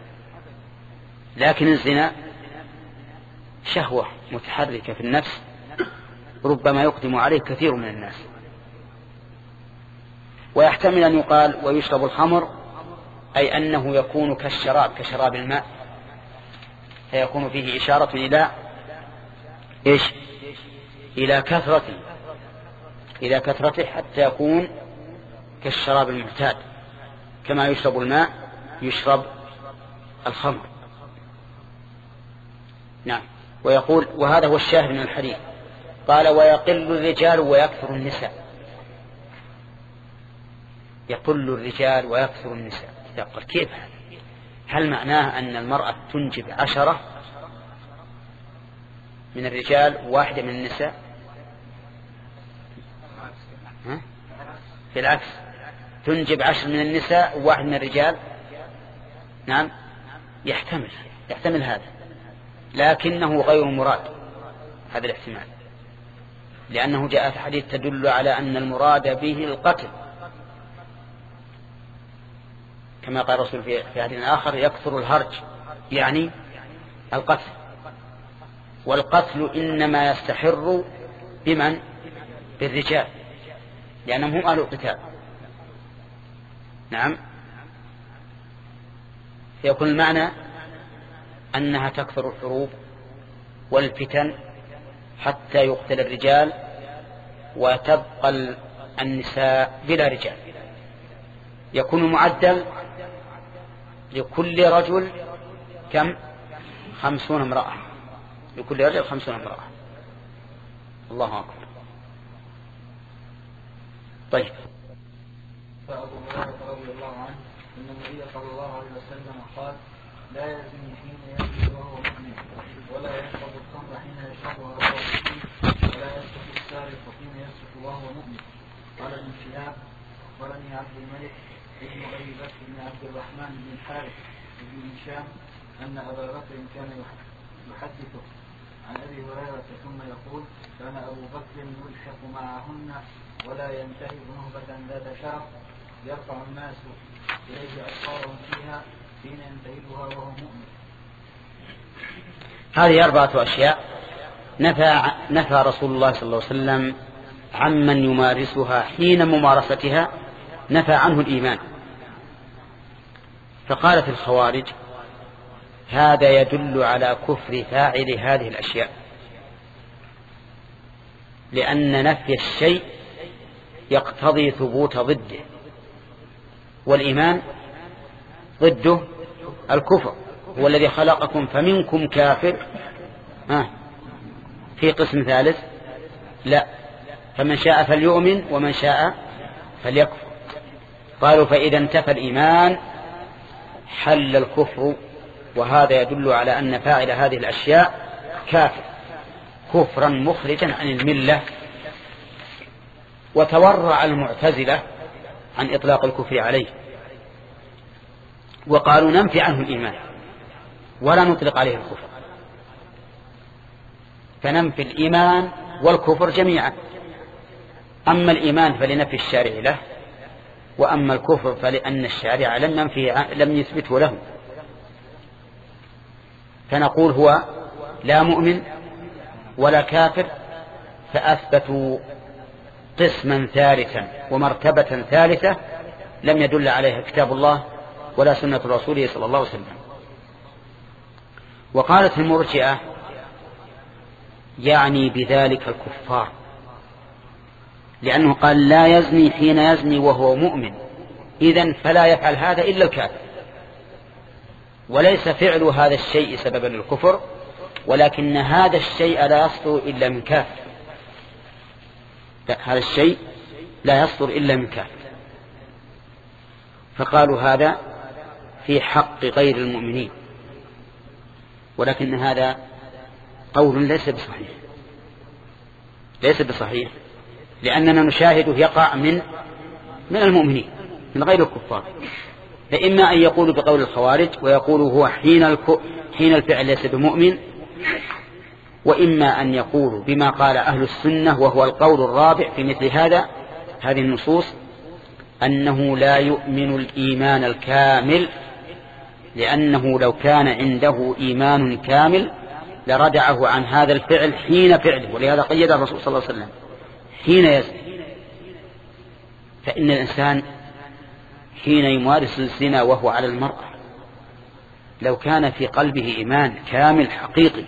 لكن الزنا شهوة متحركة في النفس ربما يقدم عليه كثير من الناس. ويحتمل أن يقال ويشرب الخمر أي أنه يكون كالشراب كشراب الماء، فيكون فيه إشارة إلى إيش؟ إلى كثرته إلى كثرته حتى يكون كالشراب المعتاد، كما يشرب الماء يشرب الخمر. نعم. ويقول: وهذا هو الشاهد من الحديث. قال: ويقل الرجال ويكثر النساء. يقل الرجال ويكثر النساء، يقول كيف؟ هل معناه أن المرأة تنجب عشرة من الرجال وواحدة من النساء؟ ها؟ بالعكس، تنجب عشر من النساء وواحد من الرجال. نعم، يحتمل يحتمل هذا، لكنه غير مراد هذا الاحتمال، لأنه جاء في حديث تدل على أن المراد به القتل، كما قال الرسول في حديث آخر: يكثر الهرج، يعني القتل. والقتل إنما يستحر بمن؟ بالرجال، لأنهم هم أهل القتال. نعم. يكون المعنى أنها تكثر الحروب والفتن حتى يقتل الرجال وتبقى النساء بلا رجال. يكون معدل لكل رجل كم؟ خمسون امرأة، لكل رجل خمسون امرأة. الله أكبر. طيب. فأبو هريرة رضي الله عنه أن النبي صلى الله عليه وسلم قال: لا يزني حين يزني وهو مؤمن، ولا يشرب الخمر حين يشربها وهو مؤمن، ولا يسرق السارق حين يسرق وهو مؤمن. قال ابن شهاب: أخبرني عبد الملك ابن أبي بكر بن عبد الرحمن بن الحارث بن هشام أن أبا بكر كان يحدثه عن أبي هريرة ثم يقول: كان أبو بكر يلحق معهن ولا ينتهب نهبة ذات شرف يرفع الناس إليه أبصارهم فيها حين ينتهبها وهو مؤمن. هذه أربعة أشياء نفى نفى رسول الله صلى الله عليه وسلم عمن يمارسها حين ممارستها، نفى عنه الإيمان. فقالت الخوارج: هذا يدل على كفر فاعل هذه الأشياء. لأن نفي الشيء يقتضي ثبوت ضده، والإيمان ضده الكفر. هو الذي خلقكم فمنكم كافر. آه. في قسم ثالث لا، فمن شاء فليؤمن ومن شاء فليكفر. قالوا فإذا انتفى الإيمان حل الكفر، وهذا يدل على أن فاعل هذه الأشياء كافر كفرا مخرجا عن الملة. وتورع المعتزلة عن إطلاق الكفر عليه، وقالوا ننفي عنه الإيمان ولا نطلق عليه الكفر، فننفي الإيمان والكفر جميعا. أما الإيمان فلنفي الشارع له، وأما الكفر فلأن الشارع لم ينفيه لم يثبته له. فنقول هو لا مؤمن ولا كافر، فأثبتوا قسما ثالثا ومرتبة ثالثة لم يدل عليها كتاب الله ولا سنة رسوله صلى الله عليه وسلم. وقالت المرجئة يعني بذلك الكفار، لأنه قال لا يزني حين يزني وهو مؤمن، إذن فلا يفعل هذا إلا الكافر، وليس فعل هذا الشيء سببا للكفر، ولكن هذا الشيء لا يصدر إلا من كافر. هذا الشيء لا يصدر إلا من كافر. فقالوا هذا في حق غير المؤمنين، ولكن هذا قول ليس بصحيح، ليس بصحيح، لأننا نشاهده يقع من من المؤمنين من غير الكفار. فإما أن يقولوا بقول الخوارج ويقولوا هو حين حين الفعل ليس بمؤمن، وإما أن يقولوا بما قال أهل السنة وهو القول الرابع في مثل هذا هذه النصوص، أنه لا يؤمن الإيمان الكامل، لأنه لو كان عنده إيمان كامل لردعه عن هذا الفعل حين فعله، ولهذا قيد الرسول صلى الله عليه وسلم حين يزني. فإن الإنسان حين يمارس الزنا وهو على المرأة لو كان في قلبه إيمان كامل حقيقي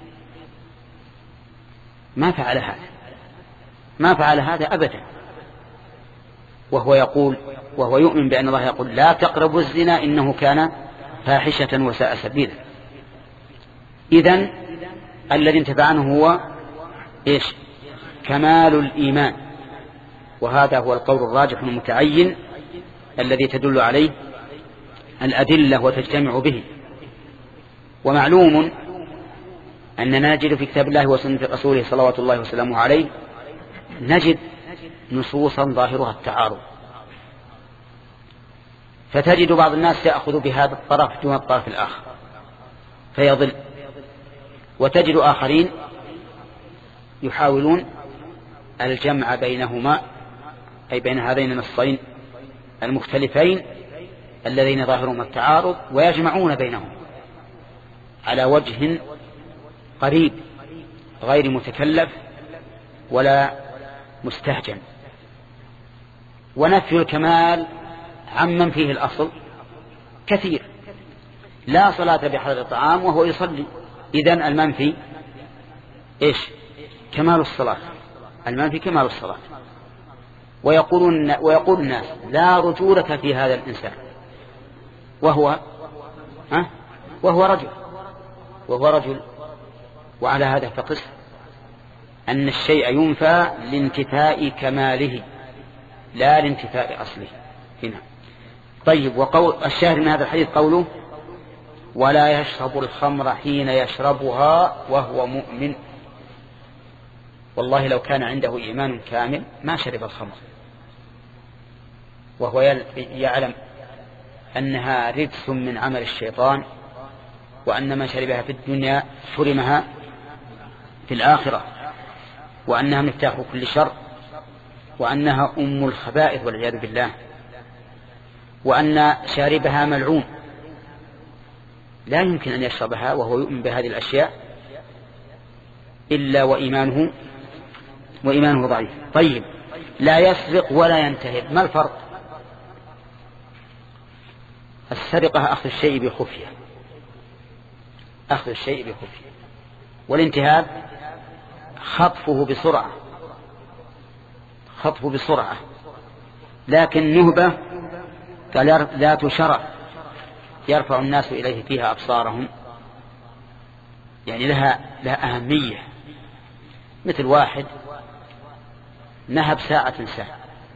ما فعل هذا، ما فعل هذا أبدا، وهو يقول وهو يؤمن بأن الله يقول لا تقربوا الزنا إنه كان فاحشة وساء سبيلا. إذن الذي انتفع عنه هو إيش؟ كمال الإيمان، وهذا هو القول الراجح المتعين الذي تدل عليه الأدلة وتجتمع به. ومعلوم أننا نجد في كتاب الله وسنة رسوله صلوات الله وسلامه عليه نجد نصوصا ظاهرها التعارض، فتجد بعض الناس يأخذ بهذا الطرف دون الطرف الآخر فيضل، وتجد آخرين يحاولون الجمع بينهما، أي بين هذين النصين المختلفين الذين ظاهرهم التعارض، ويجمعون بينهم على وجه قريب غير متكلف ولا مستهجن. ونفي الكمال عمن فيه الأصل كثير، لا صلاة بحضر الطعام وهو يصلي، إذن المنفي إيش؟ كمال الصلاة، المنفي كمال الصلاة. ويقولون ويقول الناس لا رجولة في هذا الإنسان وهو ها وهو رجل وهو رجل وعلى هذا فقس أن الشيء ينفى لانتفاء كماله لا لانتفاء أصله هنا. طيب، وقول الشاهد من هذا الحديث قوله ولا يشرب الخمر حين يشربها وهو مؤمن. والله لو كان عنده إيمان كامل ما شرب الخمر، وهو يعلم أنها رجس من عمل الشيطان، وأن من شربها في الدنيا حرمها في الآخرة، وأنها مفتاح كل شر، وأنها أم الخبائث والعياذ بالله، وأن شاربها ملعون. لا يمكن أن يشربها وهو يؤمن بهذه الأشياء إلا وإيمانه وإيمانه ضعيف. طيب، لا يسرق ولا ينتهب، ما الفرق؟ السرقة أخذ الشيء بخفية، أخذ الشيء بخفية، والانتهاب خطفه بسرعة خطف بسرعة، لكن نهبة قال ذات شرف يرفع الناس إليه فيها أبصارهم، يعني لها, لها أهمية، مثل واحد نهب ساعة ساعة،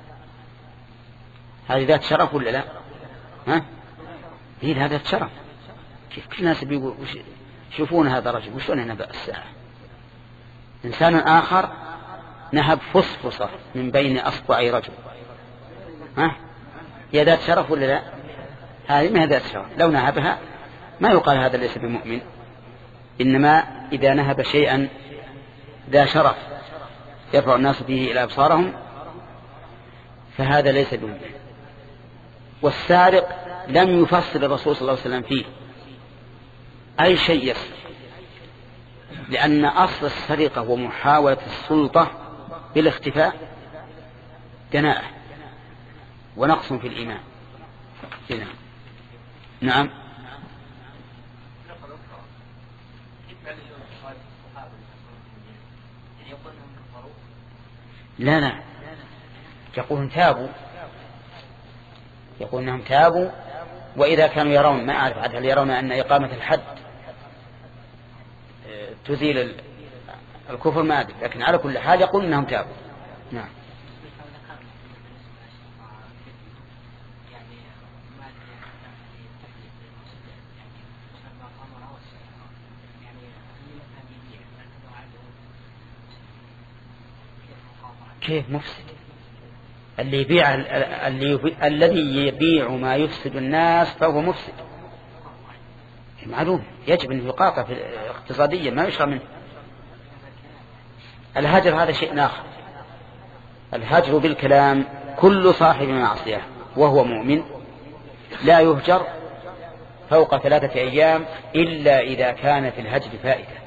هذه ذات شرف ولا لا؟ ها؟ هي ذات شرف. كيف كل الناس بيقولوا شوفون هذا الرجل وشون ينبأ الساعة. إنسان آخر نهب فصفصة من بين أصبعي رجل، ها؟ هي ذات شرف ولا لا؟ هذه ما هي ذات شرف. لو نهبها ما يقال هذا ليس بمؤمن، إنما إذا نهب شيئا ذا شرف يرفع الناس به إلى أبصارهم فهذا ليس بمؤمن. والسارق لم يفصل الرسول صلى الله عليه وسلم فيه أي شيء يصل، لأن أصل السرقة ومحاولة السلطة بالاختفاء دناءة ونقص في الإيمان. نعم نعم. لا لا يقولون تابوا، يقول أنهم تابوا، وإذا كانوا يرون، ما أعرف عاد هل يرون أن إقامة الحد تزيل الكفر ما أدري، لكن على كل حال يقول أنهم تابوا. نعم. كيف مفسد؟ اللي يبيع اللي الذي يبيع ما يفسد الناس فهو مفسد، معلوم يجب أن يقاطع اقتصاديا ما يشغل منه. الهجر هذا شيء آخر. الهجر بالكلام كل صاحب معصية وهو مؤمن لا يهجر فوق ثلاثة أيام إلا إذا كان في الهجر فائدة،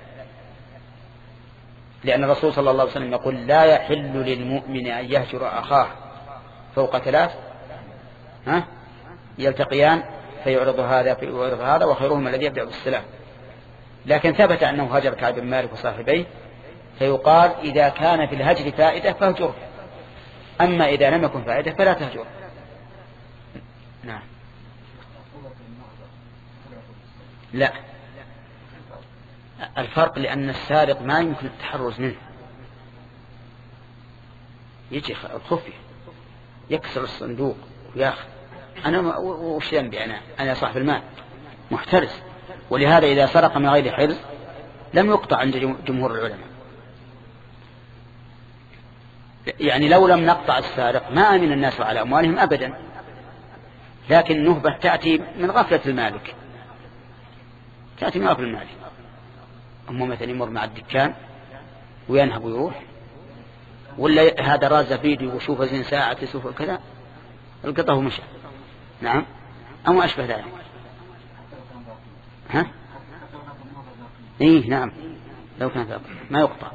لأن الرسول صلى الله عليه وسلم يقول لا يحل للمؤمن أن يهجر أخاه فوق ثلاث ها يلتقيان فيعرض هذا فيعرض هذا وخيرهم الذي يبدأ بالسلام. لكن ثبت أنه هجر كعب بن مالك وصاحبيه، فيقال إذا كان في الهجر فائدة فاهجره، أما إذا لم يكن فائدة فلا تهجره. نعم. لا الفرق لأن السارق ما يمكن التحرز منه، يجي الخفي يكسر الصندوق وياخذ. أنا وش ذنبي؟ أنا أنا صاحب المال محترس، ولهذا إذا سرق من غير حرز لم يقطع عند جمهور العلماء. يعني لو لم نقطع السارق ما أمن الناس على أموالهم أبدا، لكن النهبة تأتي من غفلة المالك، تأتي من غفلة المالك. أما مثلا يمر مع الدكان وينهب ويروح، ولا هذا رازة فيديو وشوف زين ساعة يشوف كذا القطه مشى. نعم أو أشبه ذلك. ها؟ إيه نعم لو كان ذلك ما يقطع.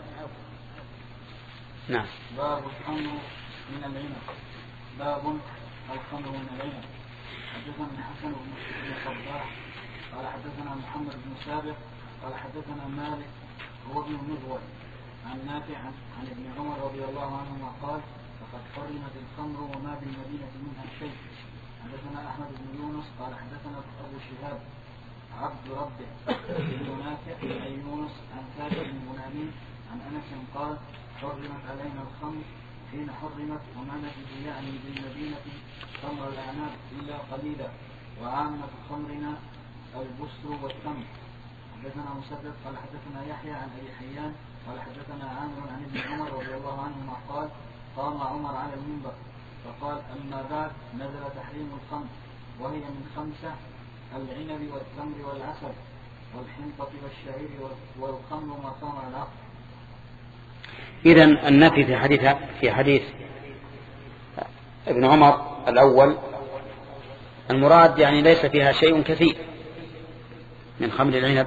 نعم. باب الخمر من العنب. باب الخمر من العنب. حدثنا الحسن بن صباح قال حدثنا محمد بن سابق قال حدثنا مالك هو ابن مغول عن نافع عن ابن عمر رضي الله عنهما قال فقد حرمت الخمر وما بالمدينة منها شيء. حدثنا أحمد بن يونس قال حدثنا أبو شهاب عبد ربه بن نافع عن يونس عن ثابت بن غنامي عن أنس قال حرمت علينا الخمر حين حرمت وما نجد يعني بالمدينة خمر الأعناب إلا قليلا وعامة خمرنا البسر والتمر. حدثنا مسدد قال حدثنا يحيى عن أبي حيان قال حدثنا عامر عن ابن عمر رضي الله عنهما قال قام عمر على المنبر فقال أما بعد نزل تحريم الخمر وهي من خمسة: العنب والتمر والعسل والحنطة والشعير والخمر ما خمر العقل. إذن النفي في حديث في حديث ابن عمر الأول المراد يعني ليس فيها شيء كثير من خمر العنب،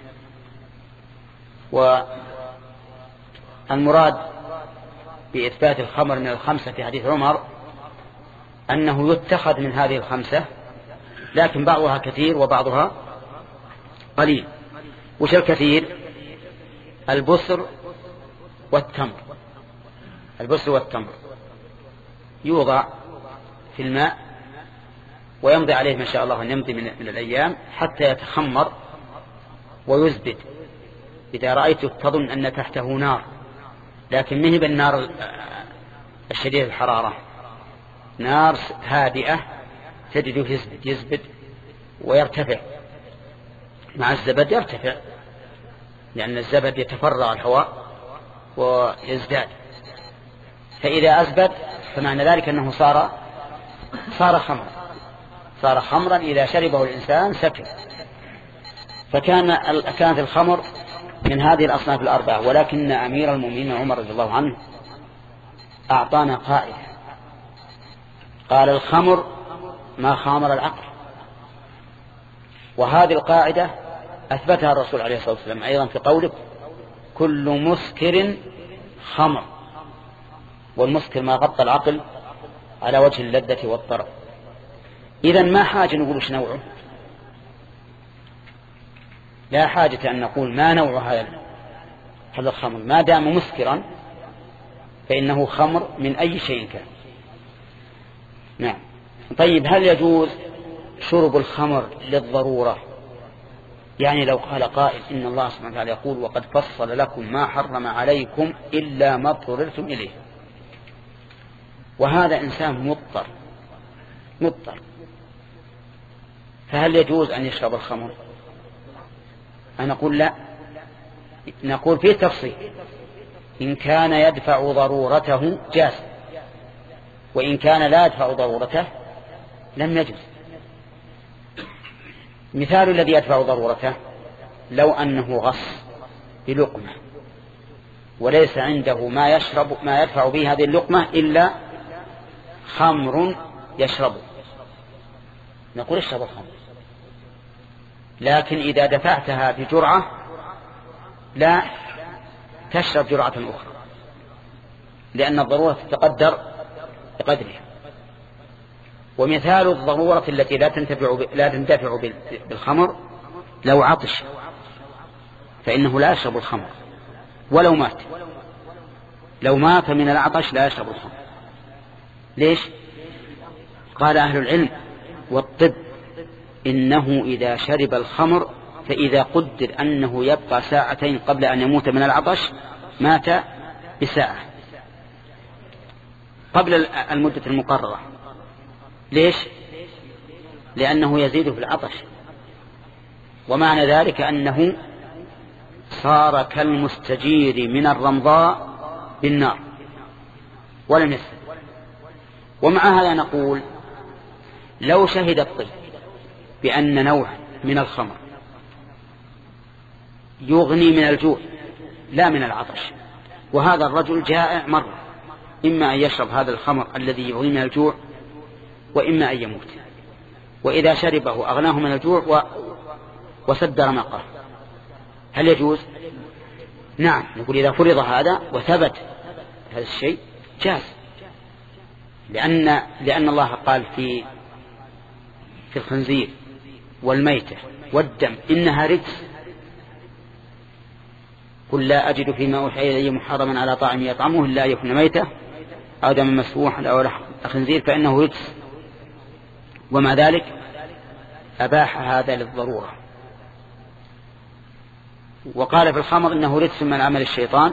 والمراد بإثبات الخمر من الخمسة في حديث عمر أنه يتخذ من هذه الخمسة لكن بعضها كثير وبعضها قليل. وش الكثير؟ البصر والتمر، البصر والتمر يوضع في الماء ويمضي عليه ما شاء الله أن يمضي من, من الأيام حتى يتخمر ويزبد. إذا رأيته تظن أن تحته نار، لكن مهب النار الشديد الحرارة، نار هادئة تجد يزبد يزبد ويرتفع مع الزبد، يرتفع لأن الزبد يتفرع الهواء ويزداد. فإذا أزبد فمعنى ذلك أنه صار صار خمرا، صار خمرا إذا شربه الإنسان سكر. فكان كانت الخمر من هذه الأصناف الأربعة. ولكن أمير المؤمنين عمر رضي الله عنه أعطانا قاعدة، قال الخمر ما خامر العقل. وهذه القاعدة أثبتها الرسول عليه الصلاة والسلام أيضا في قوله كل مسكر خمر. والمسكر ما غطى العقل على وجه اللذة والطرب. إذن ما حاجة نقول ايش نوعه، لا حاجة أن نقول ما نوع هذا هذا الخمر، ما دام مسكرا فإنه خمر من أي شيء كان. نعم. طيب هل يجوز شرب الخمر للضرورة؟ يعني لو قال قائل إن الله سبحانه وتعالى يقول وقد فصل لكم ما حرم عليكم إلا ما اضطررتم إليه، وهذا إنسان مضطر مضطر فهل يجوز أن يشرب الخمر؟ أنا أقول لا، نقول فيه تفصيل، إن كان يدفع ضرورته جاز، وإن كان لا يدفع ضرورته لم يجوز. مثال الذي يدفع ضرورته لو أنه غص بلقمة وليس عنده ما يشرب ما يدفع به هذه اللقمة إلا خمر يشربه، نقول اشرب الخمر. لكن إذا دفعتها بجرعة لا تشرب جرعة أخرى، لأن الضرورة تتقدر بقدرها. ومثال الضرورة التي لا تنتفع لا تنتفع بالخمر لو عطش فإنه لا يشرب الخمر ولو مات، لو مات من العطش لا يشرب الخمر. ليش؟ قال أهل العلم والطب إنه إذا شرب الخمر فإذا قدر أنه يبقى ساعتين قبل أن يموت من العطش مات بساعة قبل المدة المقررة. ليش؟ لأنه يزيد في العطش، ومعنى ذلك أنه صار كالمستجير من الرمضاء بالنار ولم يستجير. ومع هذا نقول لو شهد الطب بأن نوع من الخمر يغني من الجوع لا من العطش، وهذا الرجل جائع مرة، إما أن يشرب هذا الخمر الذي يغني من الجوع وإما أن يموت، وإذا شربه أغناه من الجوع و... وسد رمقه، هل يجوز؟ نعم، نقول إذا فرض هذا وثبت هذا الشيء جاز، لأن لأن الله قال في في الخنزير والميتة والدم إنها رجس، قل لا أجد فيما أوحي إلي محرما على طاعم يطعمه إلا يكون ميتة أو دم مسفوحا أو لحم خنزير فإنه رجس، ومع ذلك أباح هذا للضرورة. وقال في الخمر إنه رجس من عمل الشيطان،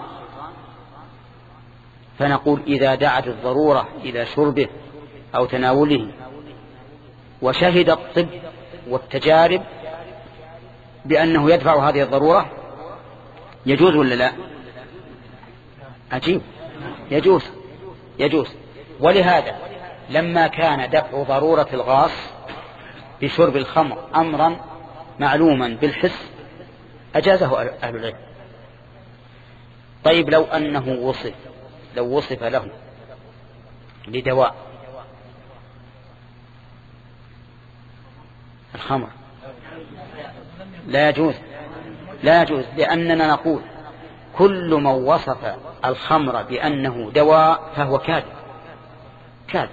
فنقول إذا دعت الضرورة إلى شربه أو تناوله وشهد الطب والتجارب بأنه يدفع هذه الضرورة يجوز ولا لا؟ عجيب، يجوز يجوز. ولهذا لما كان دفع ضرورة الغاص بشرب الخمر أمرا معلوما بالحس أجازه أهل العلم. طيب لو أنه وصف لو وصف له لدواء الخمر لا يجوز لا يجوز لأننا نقول كل من وصف الخمر بأنه دواء فهو كاذب كاذب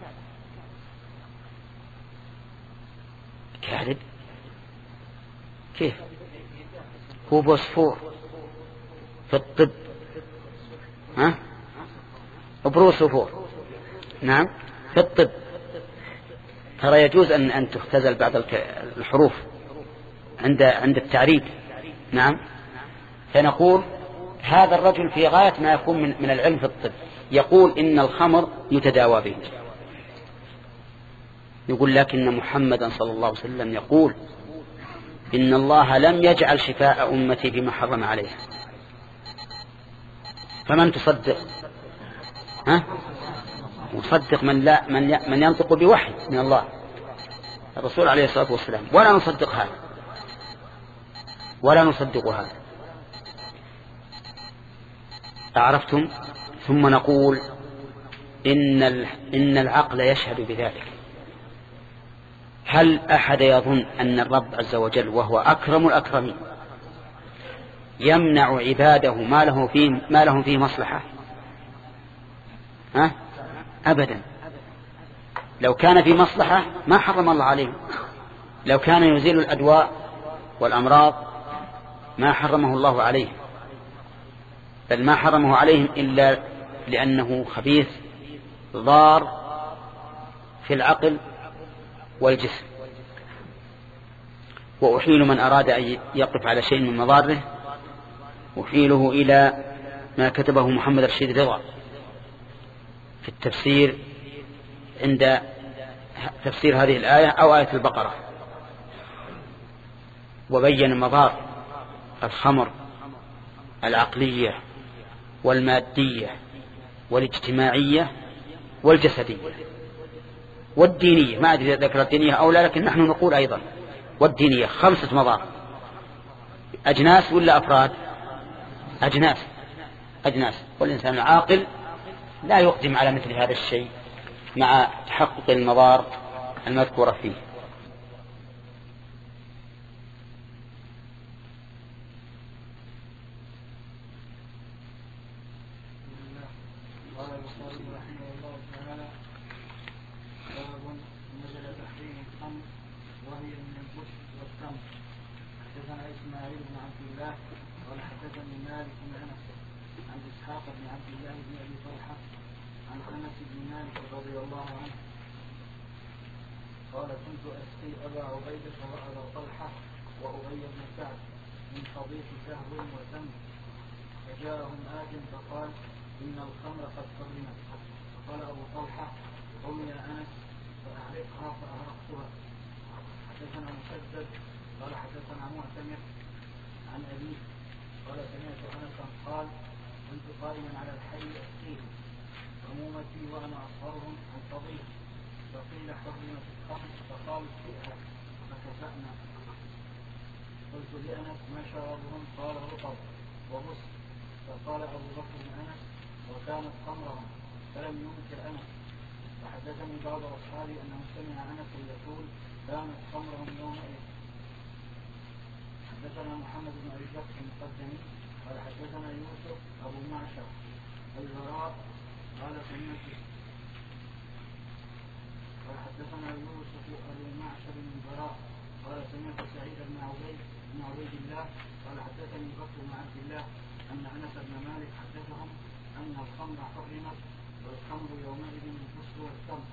كاذب كيف؟ هو بوسفور في الطب، ها؟ بروسفور نعم في الطب ترى يجوز أن أن تختزل بعض الحروف عند عند التعريب. نعم. فنقول هذا الرجل في غاية ما يكون من, من العلم في الطب يقول إن الخمر يتداوى به. يقول لكن محمدا صلى الله عليه وسلم يقول إن الله لم يجعل شفاء أمتي بما حرم عليها. فمن تصدق؟ ها؟ مصدق من لا من من ينطق بوحي من الله الرسول عليه الصلاة والسلام، ولا نصدق هذا ولا نصدق هذا. أعرفتم؟ ثم نقول إن إن العقل يشهد بذلك. هل أحد يظن أن الرب عز وجل وهو أكرم الأكرمين يمنع عباده ما له فيه ما لهم فيه مصلحة؟ ها؟ أبدا. لو كان في مصلحة ما حرم الله عليهم. لو كان يزيل الأدواء والأمراض ما حرمه الله عليهم، بل ما حرمه عليهم إلا لأنه خبيث ضار في العقل والجسم. وأحيل من أراد أن يقف على شيء من مضاره أحيله إلى ما كتبه محمد رشيد رضا في التفسير عند تفسير هذه الآية أو آية البقرة، وبين مضار الخمر العقلية والمادية والاجتماعية والجسدية والدينية. ما أدري ذكر الدينية أو لا، لكن نحن نقول أيضا والدينية. خمسة مضار. أجناس ولا أفراد؟ أجناس أجناس والإنسان العاقل لا يقدم على مثل هذا الشيء مع تحقق المضار المذكورة فيه. قال كنت أسقي أبا عبيدة وأبا طلحة وأبي بن سعد من حضيض سهو وتمر، فجاءهم آت فقال إن الخمر قد حرمت. فقال أبو طلحة قم يا أنس فأحرقها فأحرقتها. حدثنا مسدد قال حدثنا معتمر عن أبيه قال سمعت أنسا قال كنت قائما على الحي أسقيه عمومتي وأنا أصغرهم عن طبيب، فقيل حرمت الخمر فقال فيها فكفأنا. قلت لأنس ما شربهم؟ قال رطب ومسك. فقال أبو بكر بن أنس وكانت خمرهم فلم ينكر أنس. فحدثني بعض أصحابي أنه سمع أنس يقول كانت خمرهم يومئذ. حدثنا محمد بن أبي بكر المقدمي قال حدثنا يوسف أبو معشر البراء قال سمعت قال حدثنا يوسف أبو معشر من البراء قال سمعت سعيد بن عبيد بن عبيد الله قال حدثني بكر بن عبد الله أن أنس بن مالك حدثهم أن الخمر حرمت والخمر يومئذ الفسق والتمر.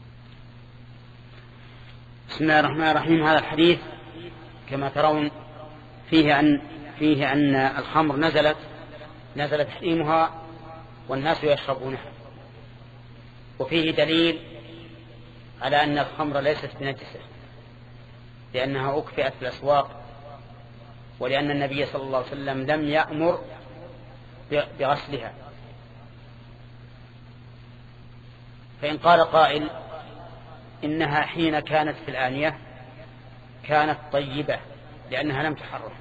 بسم الله الرحمن الرحيم. هذا الحديث كما ترون فيه أن فيه أن الخمر نزلت نزل تحريمها والناس يشربونها، وفيه دليل على أن الخمر ليست بنجسة لأنها أكفئت في الأسواق، ولأن النبي صلى الله عليه وسلم لم يأمر بغسلها. فإن قال قائل إنها حين كانت في الآنية كانت طيبة لأنها لم تحرم،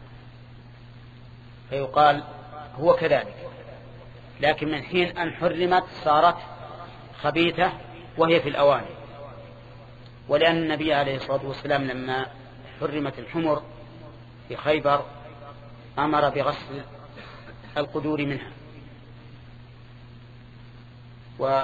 فيقال هو كذلك، لكن من حين أن حرمت صارت خبيثة وهي في الأواني. ولأن النبي عليه الصلاة والسلام لما حرمت الحمر في خيبر أمر بغسل القدور منها. وإن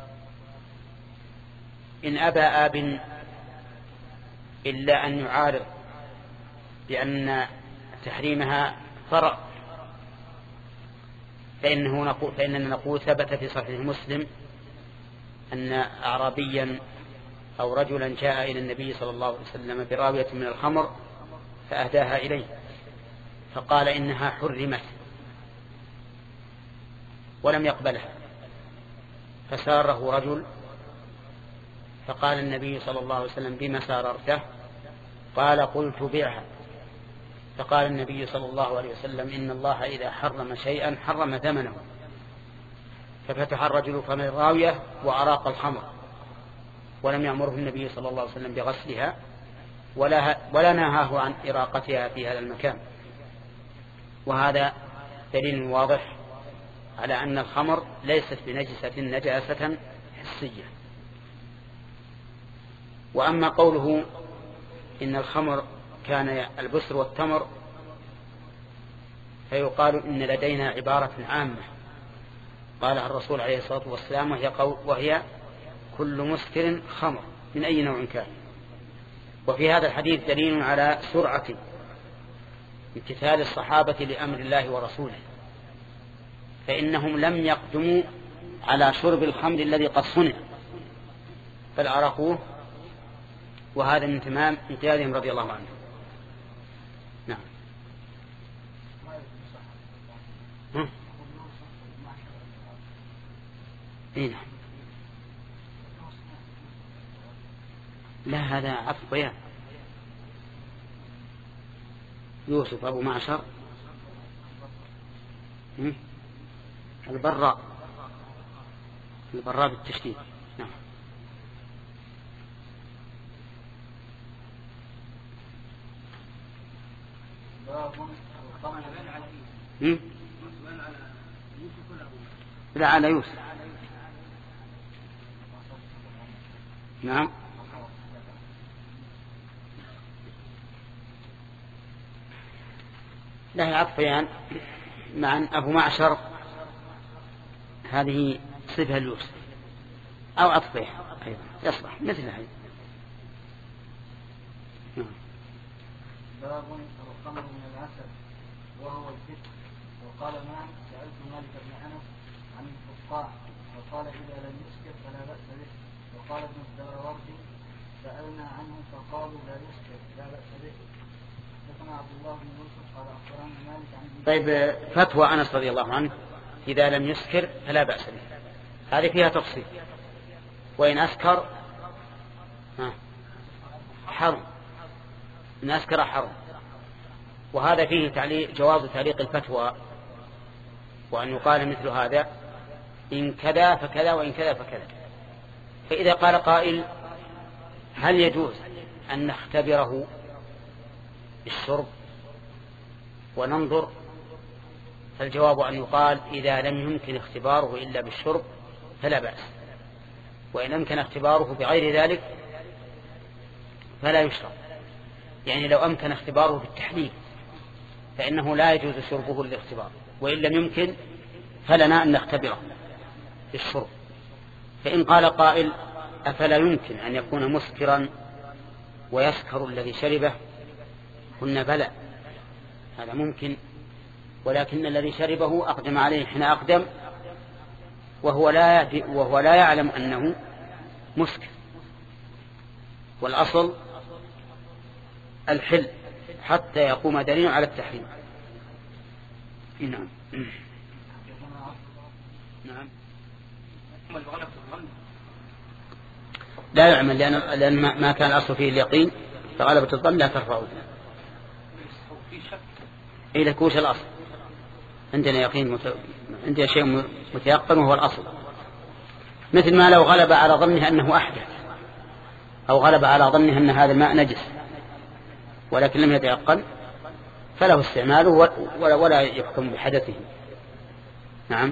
أبى آب إلا أن يعارض بأن تحريمها فرع، فإنه نقول فإننا نقول ثبت في صحيح مسلم أن أعرابيا أو رجلا جاء إلى النبي صلى الله عليه وسلم براوية من الخمر فأهداها إليه فقال إنها حرمت ولم يقبلها، فساره رجل فقال النبي صلى الله عليه وسلم: بما ساررته؟ قال: قلت بيعها. فقال النبي صلى الله عليه وسلم: إن الله إذا حرم شيئا حرم ثمنه. ففتح الرجل فم الراوية وأراق الخمر، ولم يأمره النبي صلى الله عليه وسلم بغسلها ولا, ولا نهاه عن إراقتها في هذا المكان. وهذا دليل واضح على أن الخمر ليست بنجسة نجاسة حسية. وأما قوله إن الخمر كان البسر والتمر فيقال إن لدينا عبارة عامة قالها الرسول عليه الصلاة والسلام، وهي, وهي كل مسكر خمر من أي نوع كان. وفي هذا الحديث دليل على سرعة امتثال الصحابة لأمر الله ورسوله، فإنهم لم يقدموا على شرب الخمر الذي قد صنع بل أرقوه، وهذا من تمام امتيازهم رضي الله عنه. نعم. إيه نعم. لا، هذا عفو بيان. يوسف أبو معشر البراء البراء بالتشديد. نعم. لا، على يوسف. نعم. لا، عطفيان مع أبو معشر هذه صفة اليوسف أو عطفيه أيضا يصلح مثل هذا. باب الخمر من العسل وهو الفقه. وقال معه: سألت مالك بن أنس عن الفقاع وقال: إذا لم يسكر فلا بأس به. وقال ابن الدراوردي: سألنا عنه فقالوا: لا يسكر لا بأس به. حدثنا عبد الله بن يوسف قال أخبرنا مالك عن. طيب، فتوى أنس رضي الله عنه: إذا لم يسكر فلا بأس به، هذه فيها تفصيل. وإن أسكر حرم، إن أسكر حرم. وهذا فيه تعليق جواز تعليق الفتوى، وأن يقال مثل هذا: إن كذا فكذا وإن كذا فكذا. فإذا قال قائل: هل يجوز أن نختبره بالشرب وننظر؟ فالجواب أن يقال: إذا لم يمكن اختباره إلا بالشرب فلا بأس، وإن أمكن اختباره بغير ذلك فلا يشرب. يعني لو أمكن اختباره بالتحليل فإنه لا يجوز شربه للاختبار، وإن لم يمكن فلنا أن نختبره بالشرب. فإن قال قائل: أفلا يمكن أن يكون مسكرا ويسكر الذي شربه؟ قلنا: بلى، هذا ممكن، ولكن الذي شربه أقدم عليه حين أقدم وهو لا وهو لا يعلم أنه مسكر. والأصل الحل حتى يقوم دليل على التحريم. نعم. نعم. لا يعمل، لأن, لأن ما كان الأصل فيه اليقين، فغلبة الظن لا ترفعه. إيه لك وش الأصل؟ عندنا يقين مت... عندنا شيء متيقن وهو الأصل. مثل ما لو غلب على ظنه أنه أحدث، أو غلب على ظنه أن هذا الماء نجس ولكن لم يتيقن، فله استعماله ولا, ولا يحكم بحدثه. نعم.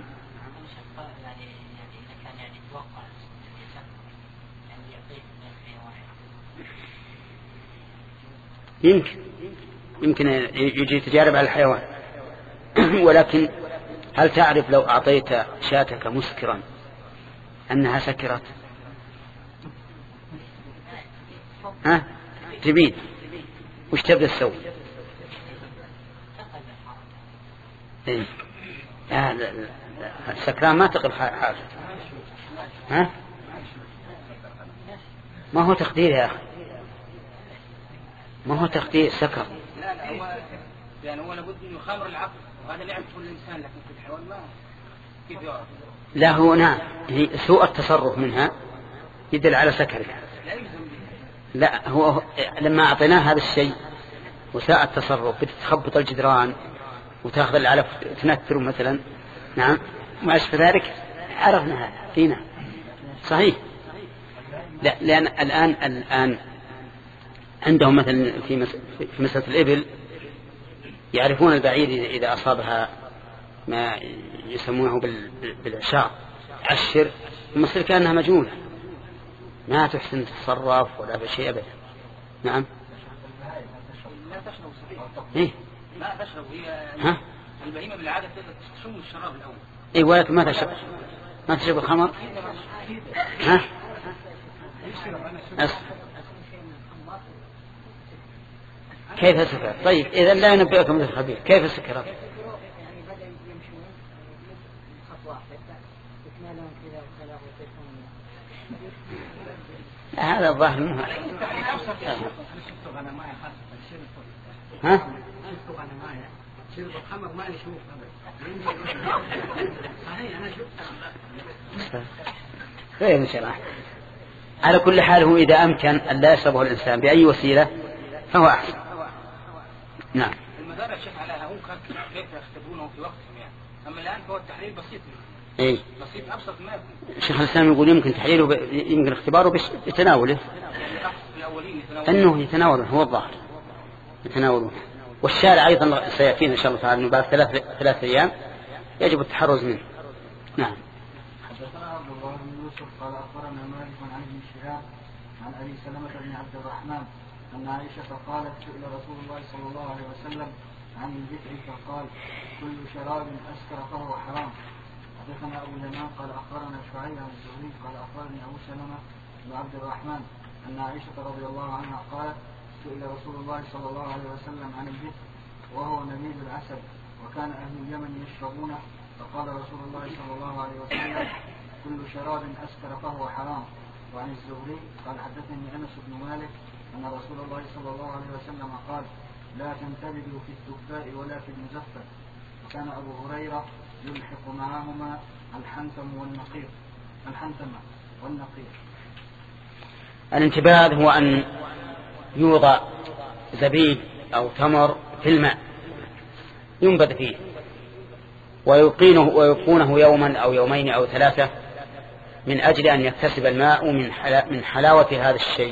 يمكن يمكن يجي تجارب على الحيوان. ولكن هل تعرف لو أعطيت شاتك مسكرا أنها سكرت؟ ها تبين وش تبدأ تسوي؟ إيه؟ السكران ما تقل حاجة. ها ما هو تقدير يا أخي، ما هو تقدير سكر. لا لا هو يعني هو لابد انه خمر العقل، وهذا لعب كل انسان، لكن في الحيوان ما كيف يعرف؟ لا هو نعم سوء التصرف منها يدل على سكرها. لا هو لما أعطيناه هذا الشيء وساء التصرف بتتخبط الجدران وتأخذ العلف تنثر مثلا، نعم ما أشبه ذلك، عرفنا هذا فينا صحيح. لا لأن الآن الآن عندهم مثلا في في مسألة الإبل يعرفون البعير إذا أصابها ما يسمونه بالعشاء عشر مثل كأنها مجنونة ما تحسن تتصرف ولا بشيء أبدا. نعم لا تشرب إيه؟ ما تشرب هي ها؟ البهيمة بالعادة تشم الشراب الأول. إيه ولكن ما تشرب ما تشرب الخمر. ها؟ أصف. كيف سكر؟ طيب إذا لا ينبئكم مثل الخبير كيف سكر؟ هذا الظاهر منه. ها؟ شرب الخمر ما يشوف غير إن شاء الله. على كل حال هو إذا أمكن أن لا يشربه الإنسان بأي وسيلة فهو أحسن. نعم. المدار يا شيخ على هم كيف يختبرونه في وقتهم يعني، أما الآن فهو التحليل بسيط. إيه. بسيط أبسط ما يكون. الشيخ الإسلام يقول يمكن تحليله ب... يمكن اختباره بتناوله. أنه يتناوله هو الظاهر يتناوله. والشارع أيضا سيأتينا إن شاء الله تعالى أنه بعد ثلاث ثلاث أيام يجب التحرز منه. نعم. حدثنا عبد الله بن يوسف قال أخبرنا مالك عن ابن شهاب عن أبي سلمة بن عبد الرحمن أن عائشة قالت سئل رسول الله صلى الله عليه وسلم عن الذكر فقال كل شراب أسكر فهو حرام. حدثنا أبو اليمان قال أخبرنا شعيب عن الزهري قال أخبرني أبو سلمة بن عبد الرحمن أن عائشة رضي الله عنها قالت سئل رسول الله صلى الله عليه وسلم عن الذكر وهو نبيذ العسل وكان أهل اليمن يشربونه فقال رسول الله صلى الله عليه وسلم كل شراب أسكر فهو حرام. وعن الزهري قال حدثني أنس بن مالك أن رسول الله صلى الله عليه وسلم قال لا تنتبذوا في الدباء ولا في المزفت. وكان أبو هريرة يلحق معهما الحنتم والنقير الحنتم والنقير. الانتباذ هو أن يوضع زبيب أو تمر في الماء ينبذ فيه ويقينه ويقونه يوما أو يومين أو ثلاثة من أجل أن يكتسب الماء من من حلاوة هذا الشيء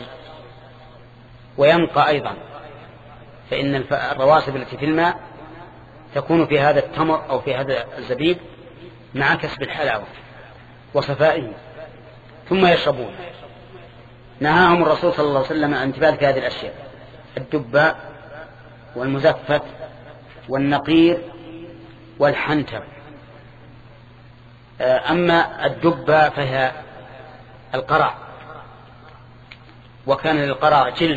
وينقى أيضا، فإن الرواسب التي في الماء تكون في هذا التمر أو في هذا الزبيب مع كسب الحلاوة وصفائه ثم يشربون. نهاهم الرسول صلى الله عليه وسلم عن انتباه هذه الأشياء الدباء والمزفت والنقير والحنتم. أما الدباء فهي القرع، وكان للقرع جلد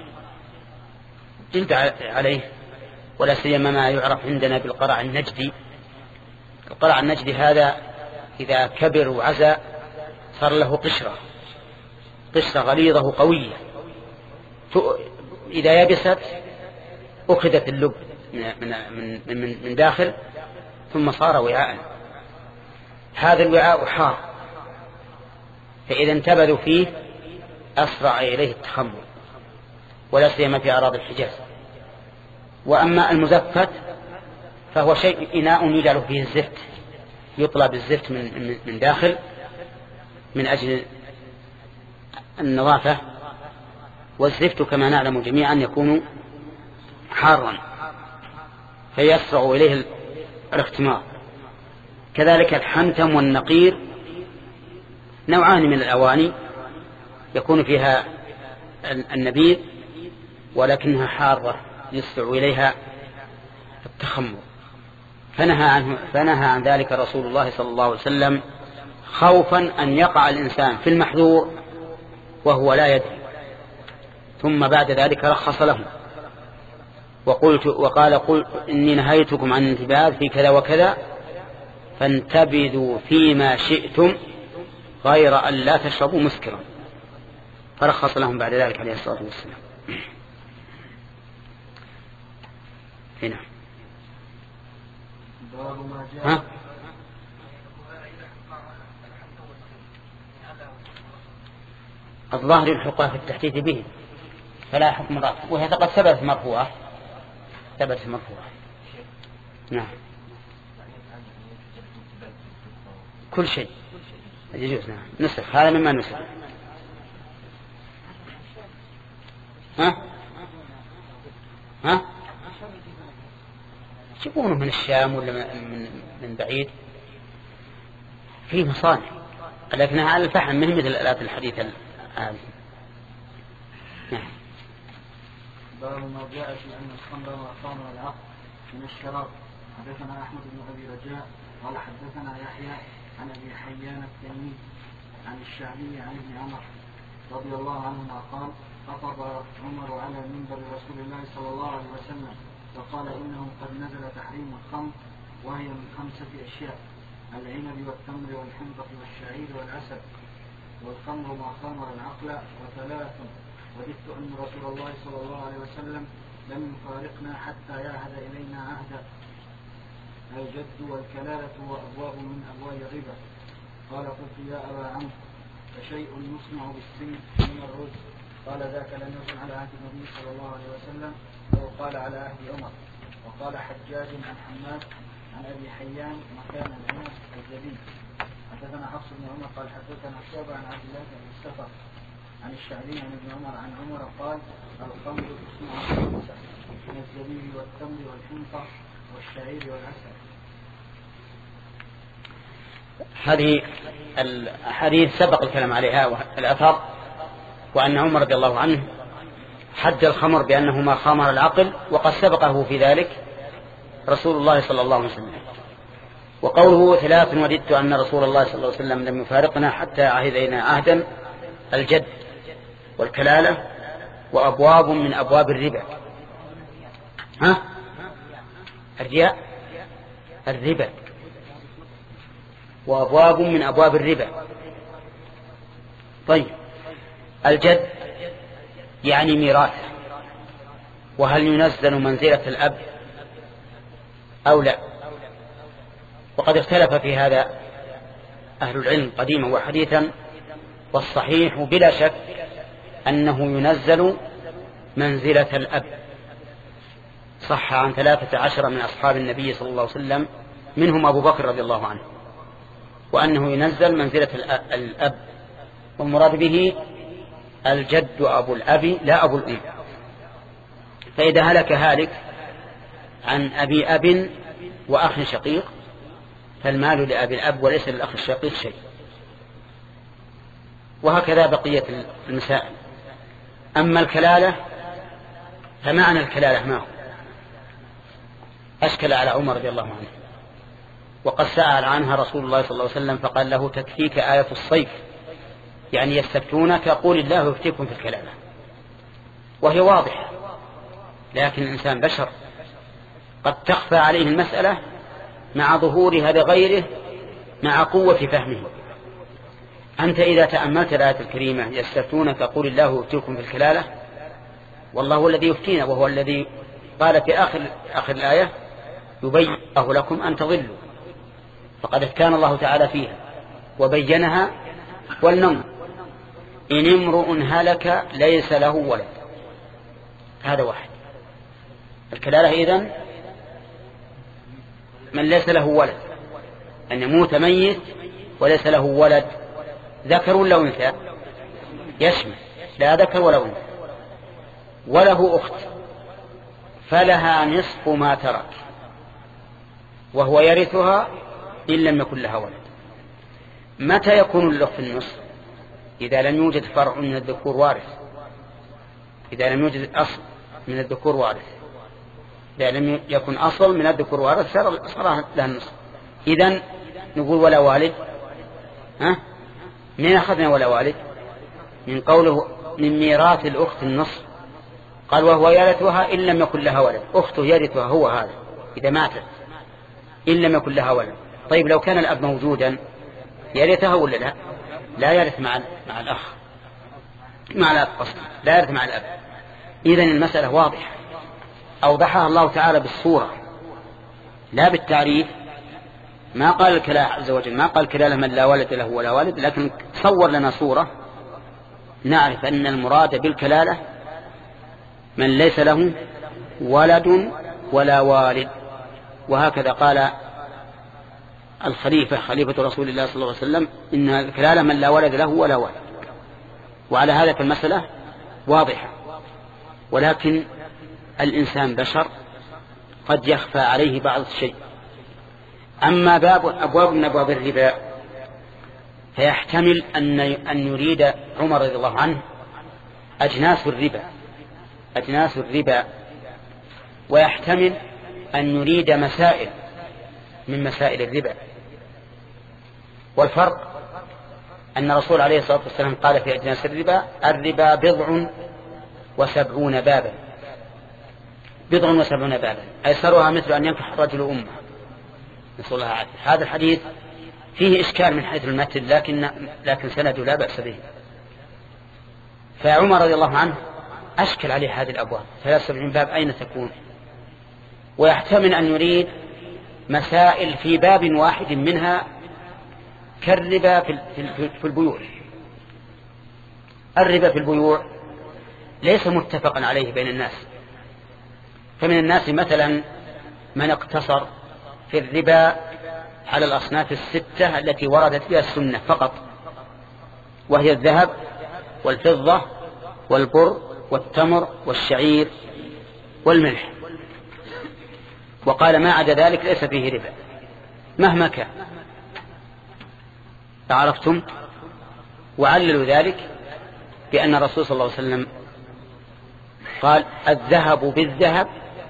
جلد عليه، ولا سيما ما يعرف عندنا بالقرع النجدي. القرع النجدي هذا إذا كبر وعزى صار له قشرة قشرة غليظة قوية، إذا يبست أخذت اللب من, من, من, من داخل ثم صار وعاء. هذا الوعاء حار، فإذا انتبذوا فيه أسرع إليه التخمر، ولا سيما في أراضي الحجاز. وأما المزفت فهو شيء إناء يجعل فيه الزفت، يطلب الزفت من, من داخل من أجل النظافة، والزفت كما نعلم جميعا يكون حارا فيسرع إليه الاختمار. كذلك الحنتم والنقير نوعان من الأواني يكون فيها النبيذ ولكنها حارة يسرع إليها التخمر، فنهى عنه فنهى عن ذلك رسول الله صلى الله عليه وسلم خوفا أن يقع الإنسان في المحظور وهو لا يدري، ثم بعد ذلك رخص له وقلت وقال قل إني نهيتكم عن الانتباذ في كذا وكذا فانتبذوا فيما شئتم غير أن لا تشربوا مسكرا. فرخص لهم بعد ذلك عليه الصلاة والسلام. هنا ها؟ الظاهر الحقوق في التحديث به فلا حكم رفع، وهي قد ثبتت مرفوعة ثبتت مرفوعة. نعم كل شيء يجوز. نعم نسخ، هذا مما نسخ. ها ها يجيبونه من الشام ولا من من بعيد فيه مصانع، لكنها على الفحم من مثل الآلات الحديثة هذه. نعم. باب ما جاء في أن الخمر والخمر والعقل من الشراب. حدثنا أحمد بن أبي رجاء قال حدثنا يحيى عن أبي حيان التيمي عن الشعبي عن ابن عمر رضي الله عنهما قال خطب عمر على منبر رسول الله صلى الله عليه وسلم فقال إنه قد نزل تحريم الخمر وهي من خمسة أشياء: العنب والتمر والحنطة والشعير والعسل، والخمر ما خمر العقل، وثلاث وددت أن رسول الله صلى الله عليه وسلم لم يفارقنا حتى يعهد إلينا عهدا: الجد والكلالة وأبواب من أبواب الربا. قال قلت يا أبا عمرو فشيء يصنع بالسن من الرز؟ قال ذاك لم يكن على عهد النبي صلى الله عليه وسلم وقال على عهد عمر. وقال حجاج عن حماد عن أبي حيان مكان العنب الزبيب. حدثنا حفص بن عمر قال حدثنا شعبة عن عبد الله بن السفر عن الشعبي عن ابن عمر عن عمر قال الخمر تصنع خمسة من الزبيب والتمر والحنطة والشعير والعسل. هذه الحديث سبق الكلام عليها والأثر، وأن عمر رضي الله عنه حد الخمر بأنه ما خامر العقل، وقد سبقه في ذلك رسول الله صلى الله عليه وسلم. وقوله ثلاث وددت أن رسول الله صلى الله عليه وسلم لم يفارقنا حتى عهدنا عهدا: الجد والكلالة وأبواب من أبواب الربا. ها الرياء الربا وأبواب من أبواب الربا. طيب الجد يعني ميراث، وهل ينزل منزلة الأب أو لا؟ وقد اختلف في هذا أهل العلم قديما وحديثا، والصحيح بلا شك أنه ينزل منزلة الأب. صح عن ثلاثة عشر من أصحاب النبي صلى الله عليه وسلم منهم أبو بكر رضي الله عنه، وأنه ينزل منزلة الأب، والمراد به الجد أبو الأب لا أبو الأم. فإذا هلك هالك عن أبي أب وأخ شقيق فالمال لأبي الأب وليس للأخ الشقيق شيء. وهكذا بقية المسائل. أما الكلالة فمعنى الكلالة ما هو؟ أشكل على عمر رضي الله عنه، وقد سأل عنها رسول الله صلى الله عليه وسلم فقال له: تكفيك آية الصيف، يعني يستفتونك قول الله يفتيكم في الكلالة. وهي واضحة، لكن الإنسان بشر قد تخفى عليه المسألة مع ظهورها لغيره مع قوة فهمه. أنت إذا تأملت الآية الكريمة يستفتونك قول الله يفتيكم في الكلالة، والله هو الذي يفتينا، وهو الذي قال في آخر, آخر الآية: يبين الله لكم أن تضلوا. فقد كان الله تعالى فيها وبينها. والنظر: إن امرؤ هلك ليس له ولد. هذا واحد. الكلالة إذن من ليس له ولد، أن يموت ميت وليس له ولد، ذكر ولا أنثى؟ يشمل لا ذكر ولا أنثى. وله أخت فلها نصف ما ترك وهو يرثها إن لم يكن لها ولد. متى يكون الأخت النصف؟ إذا لم يوجد فرع من الذكور وارث، إذا لم يوجد أصل من الذكور وارث، إذا لم يكن أصل من الذكور وارث صار لها النصف. إذن نقول ولا والد. ها؟ من أخذنا ولا والد؟ من قوله من ميراث الأخت النصف، قال وهو يرثها إن لم يكن لها ولد. أخته يرثها هو هذا إذا ماتت إن لم يكن لها ولد. طيب لو كان الأب موجودا يرثها ولا لا؟ لا يرث مع مع الأخ. مع الأب قصد لا يرث مع الأب. إذن المسألة واضحة أوضحها الله تعالى بالصورة لا بالتعريف. ما قال الكلالة عز وجل ما قال كلالة من لا ولد له ولا والد، لكن صور لنا صورة نعرف أن المراد بالكلالة من ليس له ولد ولا والد. وهكذا قال الخليفة خليفة رسول الله صلى الله عليه وسلم إن الكلالة من لا ولد له ولا والد. وعلى هذا فالمسألة واضحة، ولكن الإنسان بشر قد يخفى عليه بعض الشيء. أما باب أبواب من أبواب الربا فيحتمل أن أن يريد عمر رضي الله عنه أجناس الربا أجناس الربا ويحتمل أن يريد مسائل من مسائل الربا. والفرق أن الرسول عليه الصلاة والسلام قال في أجناس الربا الربا بضع وسبعون بابا بضع وسبعون بابا أيسرها مثل أن ينكح الرجل أمه، نسأل الله العافية. هذا الحديث فيه إشكال من حيث المتن، لكن لكن سنده لا بأس به. فعمر رضي الله عنه أشكل عليه هذه الأبواب ثلاثة وسبعين باب أين تكون؟ ويحتمل أن يريد مسائل في باب واحد منها كالربا في في البيوع. الربا في البيوع ليس متفقا عليه بين الناس، فمن الناس مثلا من اقتصر في الربا على الأصناف الستة التي وردت بها السنة فقط، وهي الذهب والفضة والبر والتمر والشعير والملح، وقال ما عدا ذلك ليس فيه ربا مهما كان. عرفتم؟ وعللوا ذلك بأن الرسول صلى الله عليه وسلم قال الذهب بالذهب،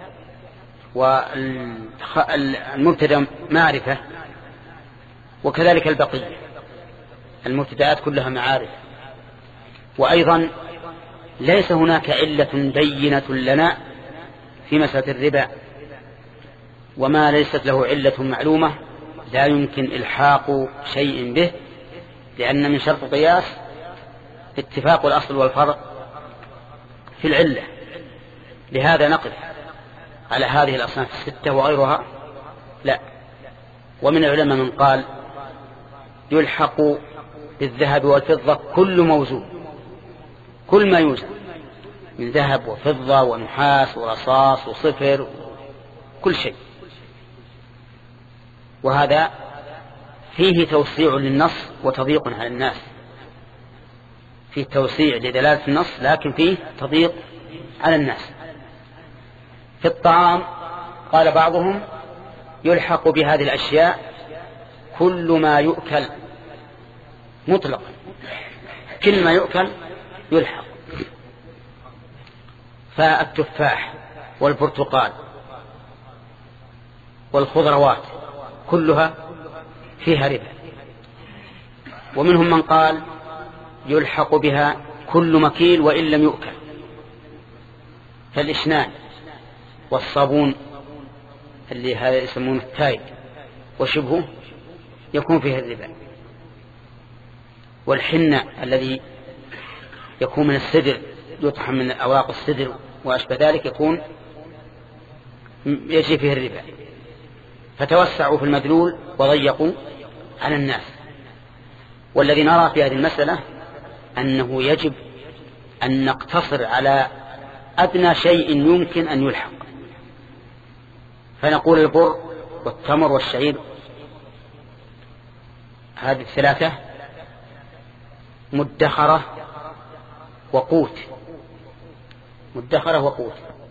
والمبتدأ معرفة، وكذلك البقية المبتدآت كلها معارف. وأيضا ليس هناك علة بينة لنا في مسألة الربا، وما ليست له علة معلومة لا يمكن إلحاق شيء به، لأن من شرط قياس اتفاق الأصل والفرع في العلة. لهذا نقف على هذه الأصناف الستة وغيرها لا. ومن العلماء من قال يلحق بالذهب والفضة كل موزون، كل ما يوزن من ذهب وفضة ونحاس ورصاص وصفر كل شيء. وهذا فيه توسيع للنص وتضييق على الناس، فيه توسيع لدلالة النص لكن فيه تضييق على الناس. في الطعام قال بعضهم يلحق بهذه الأشياء كل ما يؤكل مطلقا، كل ما يؤكل يلحق. فالتفاح والبرتقال والخضروات كلها فيها ربا. ومنهم من قال يلحق بها كل مكيل وإن لم يؤكل، فالإشنان والصابون اللي هذا يسمونه التايد وشبهه يكون فيه الربا. والحنة الذي يكون من السدر يطحن من أوراق السدر وأشبه ذلك يكون يجري فيه الربا. فتوسعوا في المدلول وضيقوا على الناس. والذي نرى في هذه المسألة أنه يجب أن نقتصر على أدنى شيء يمكن أن يلحق، فنقول البر والتمر والشعير هذه الثلاثة مدخرة وقوت، مدخرة وقوت.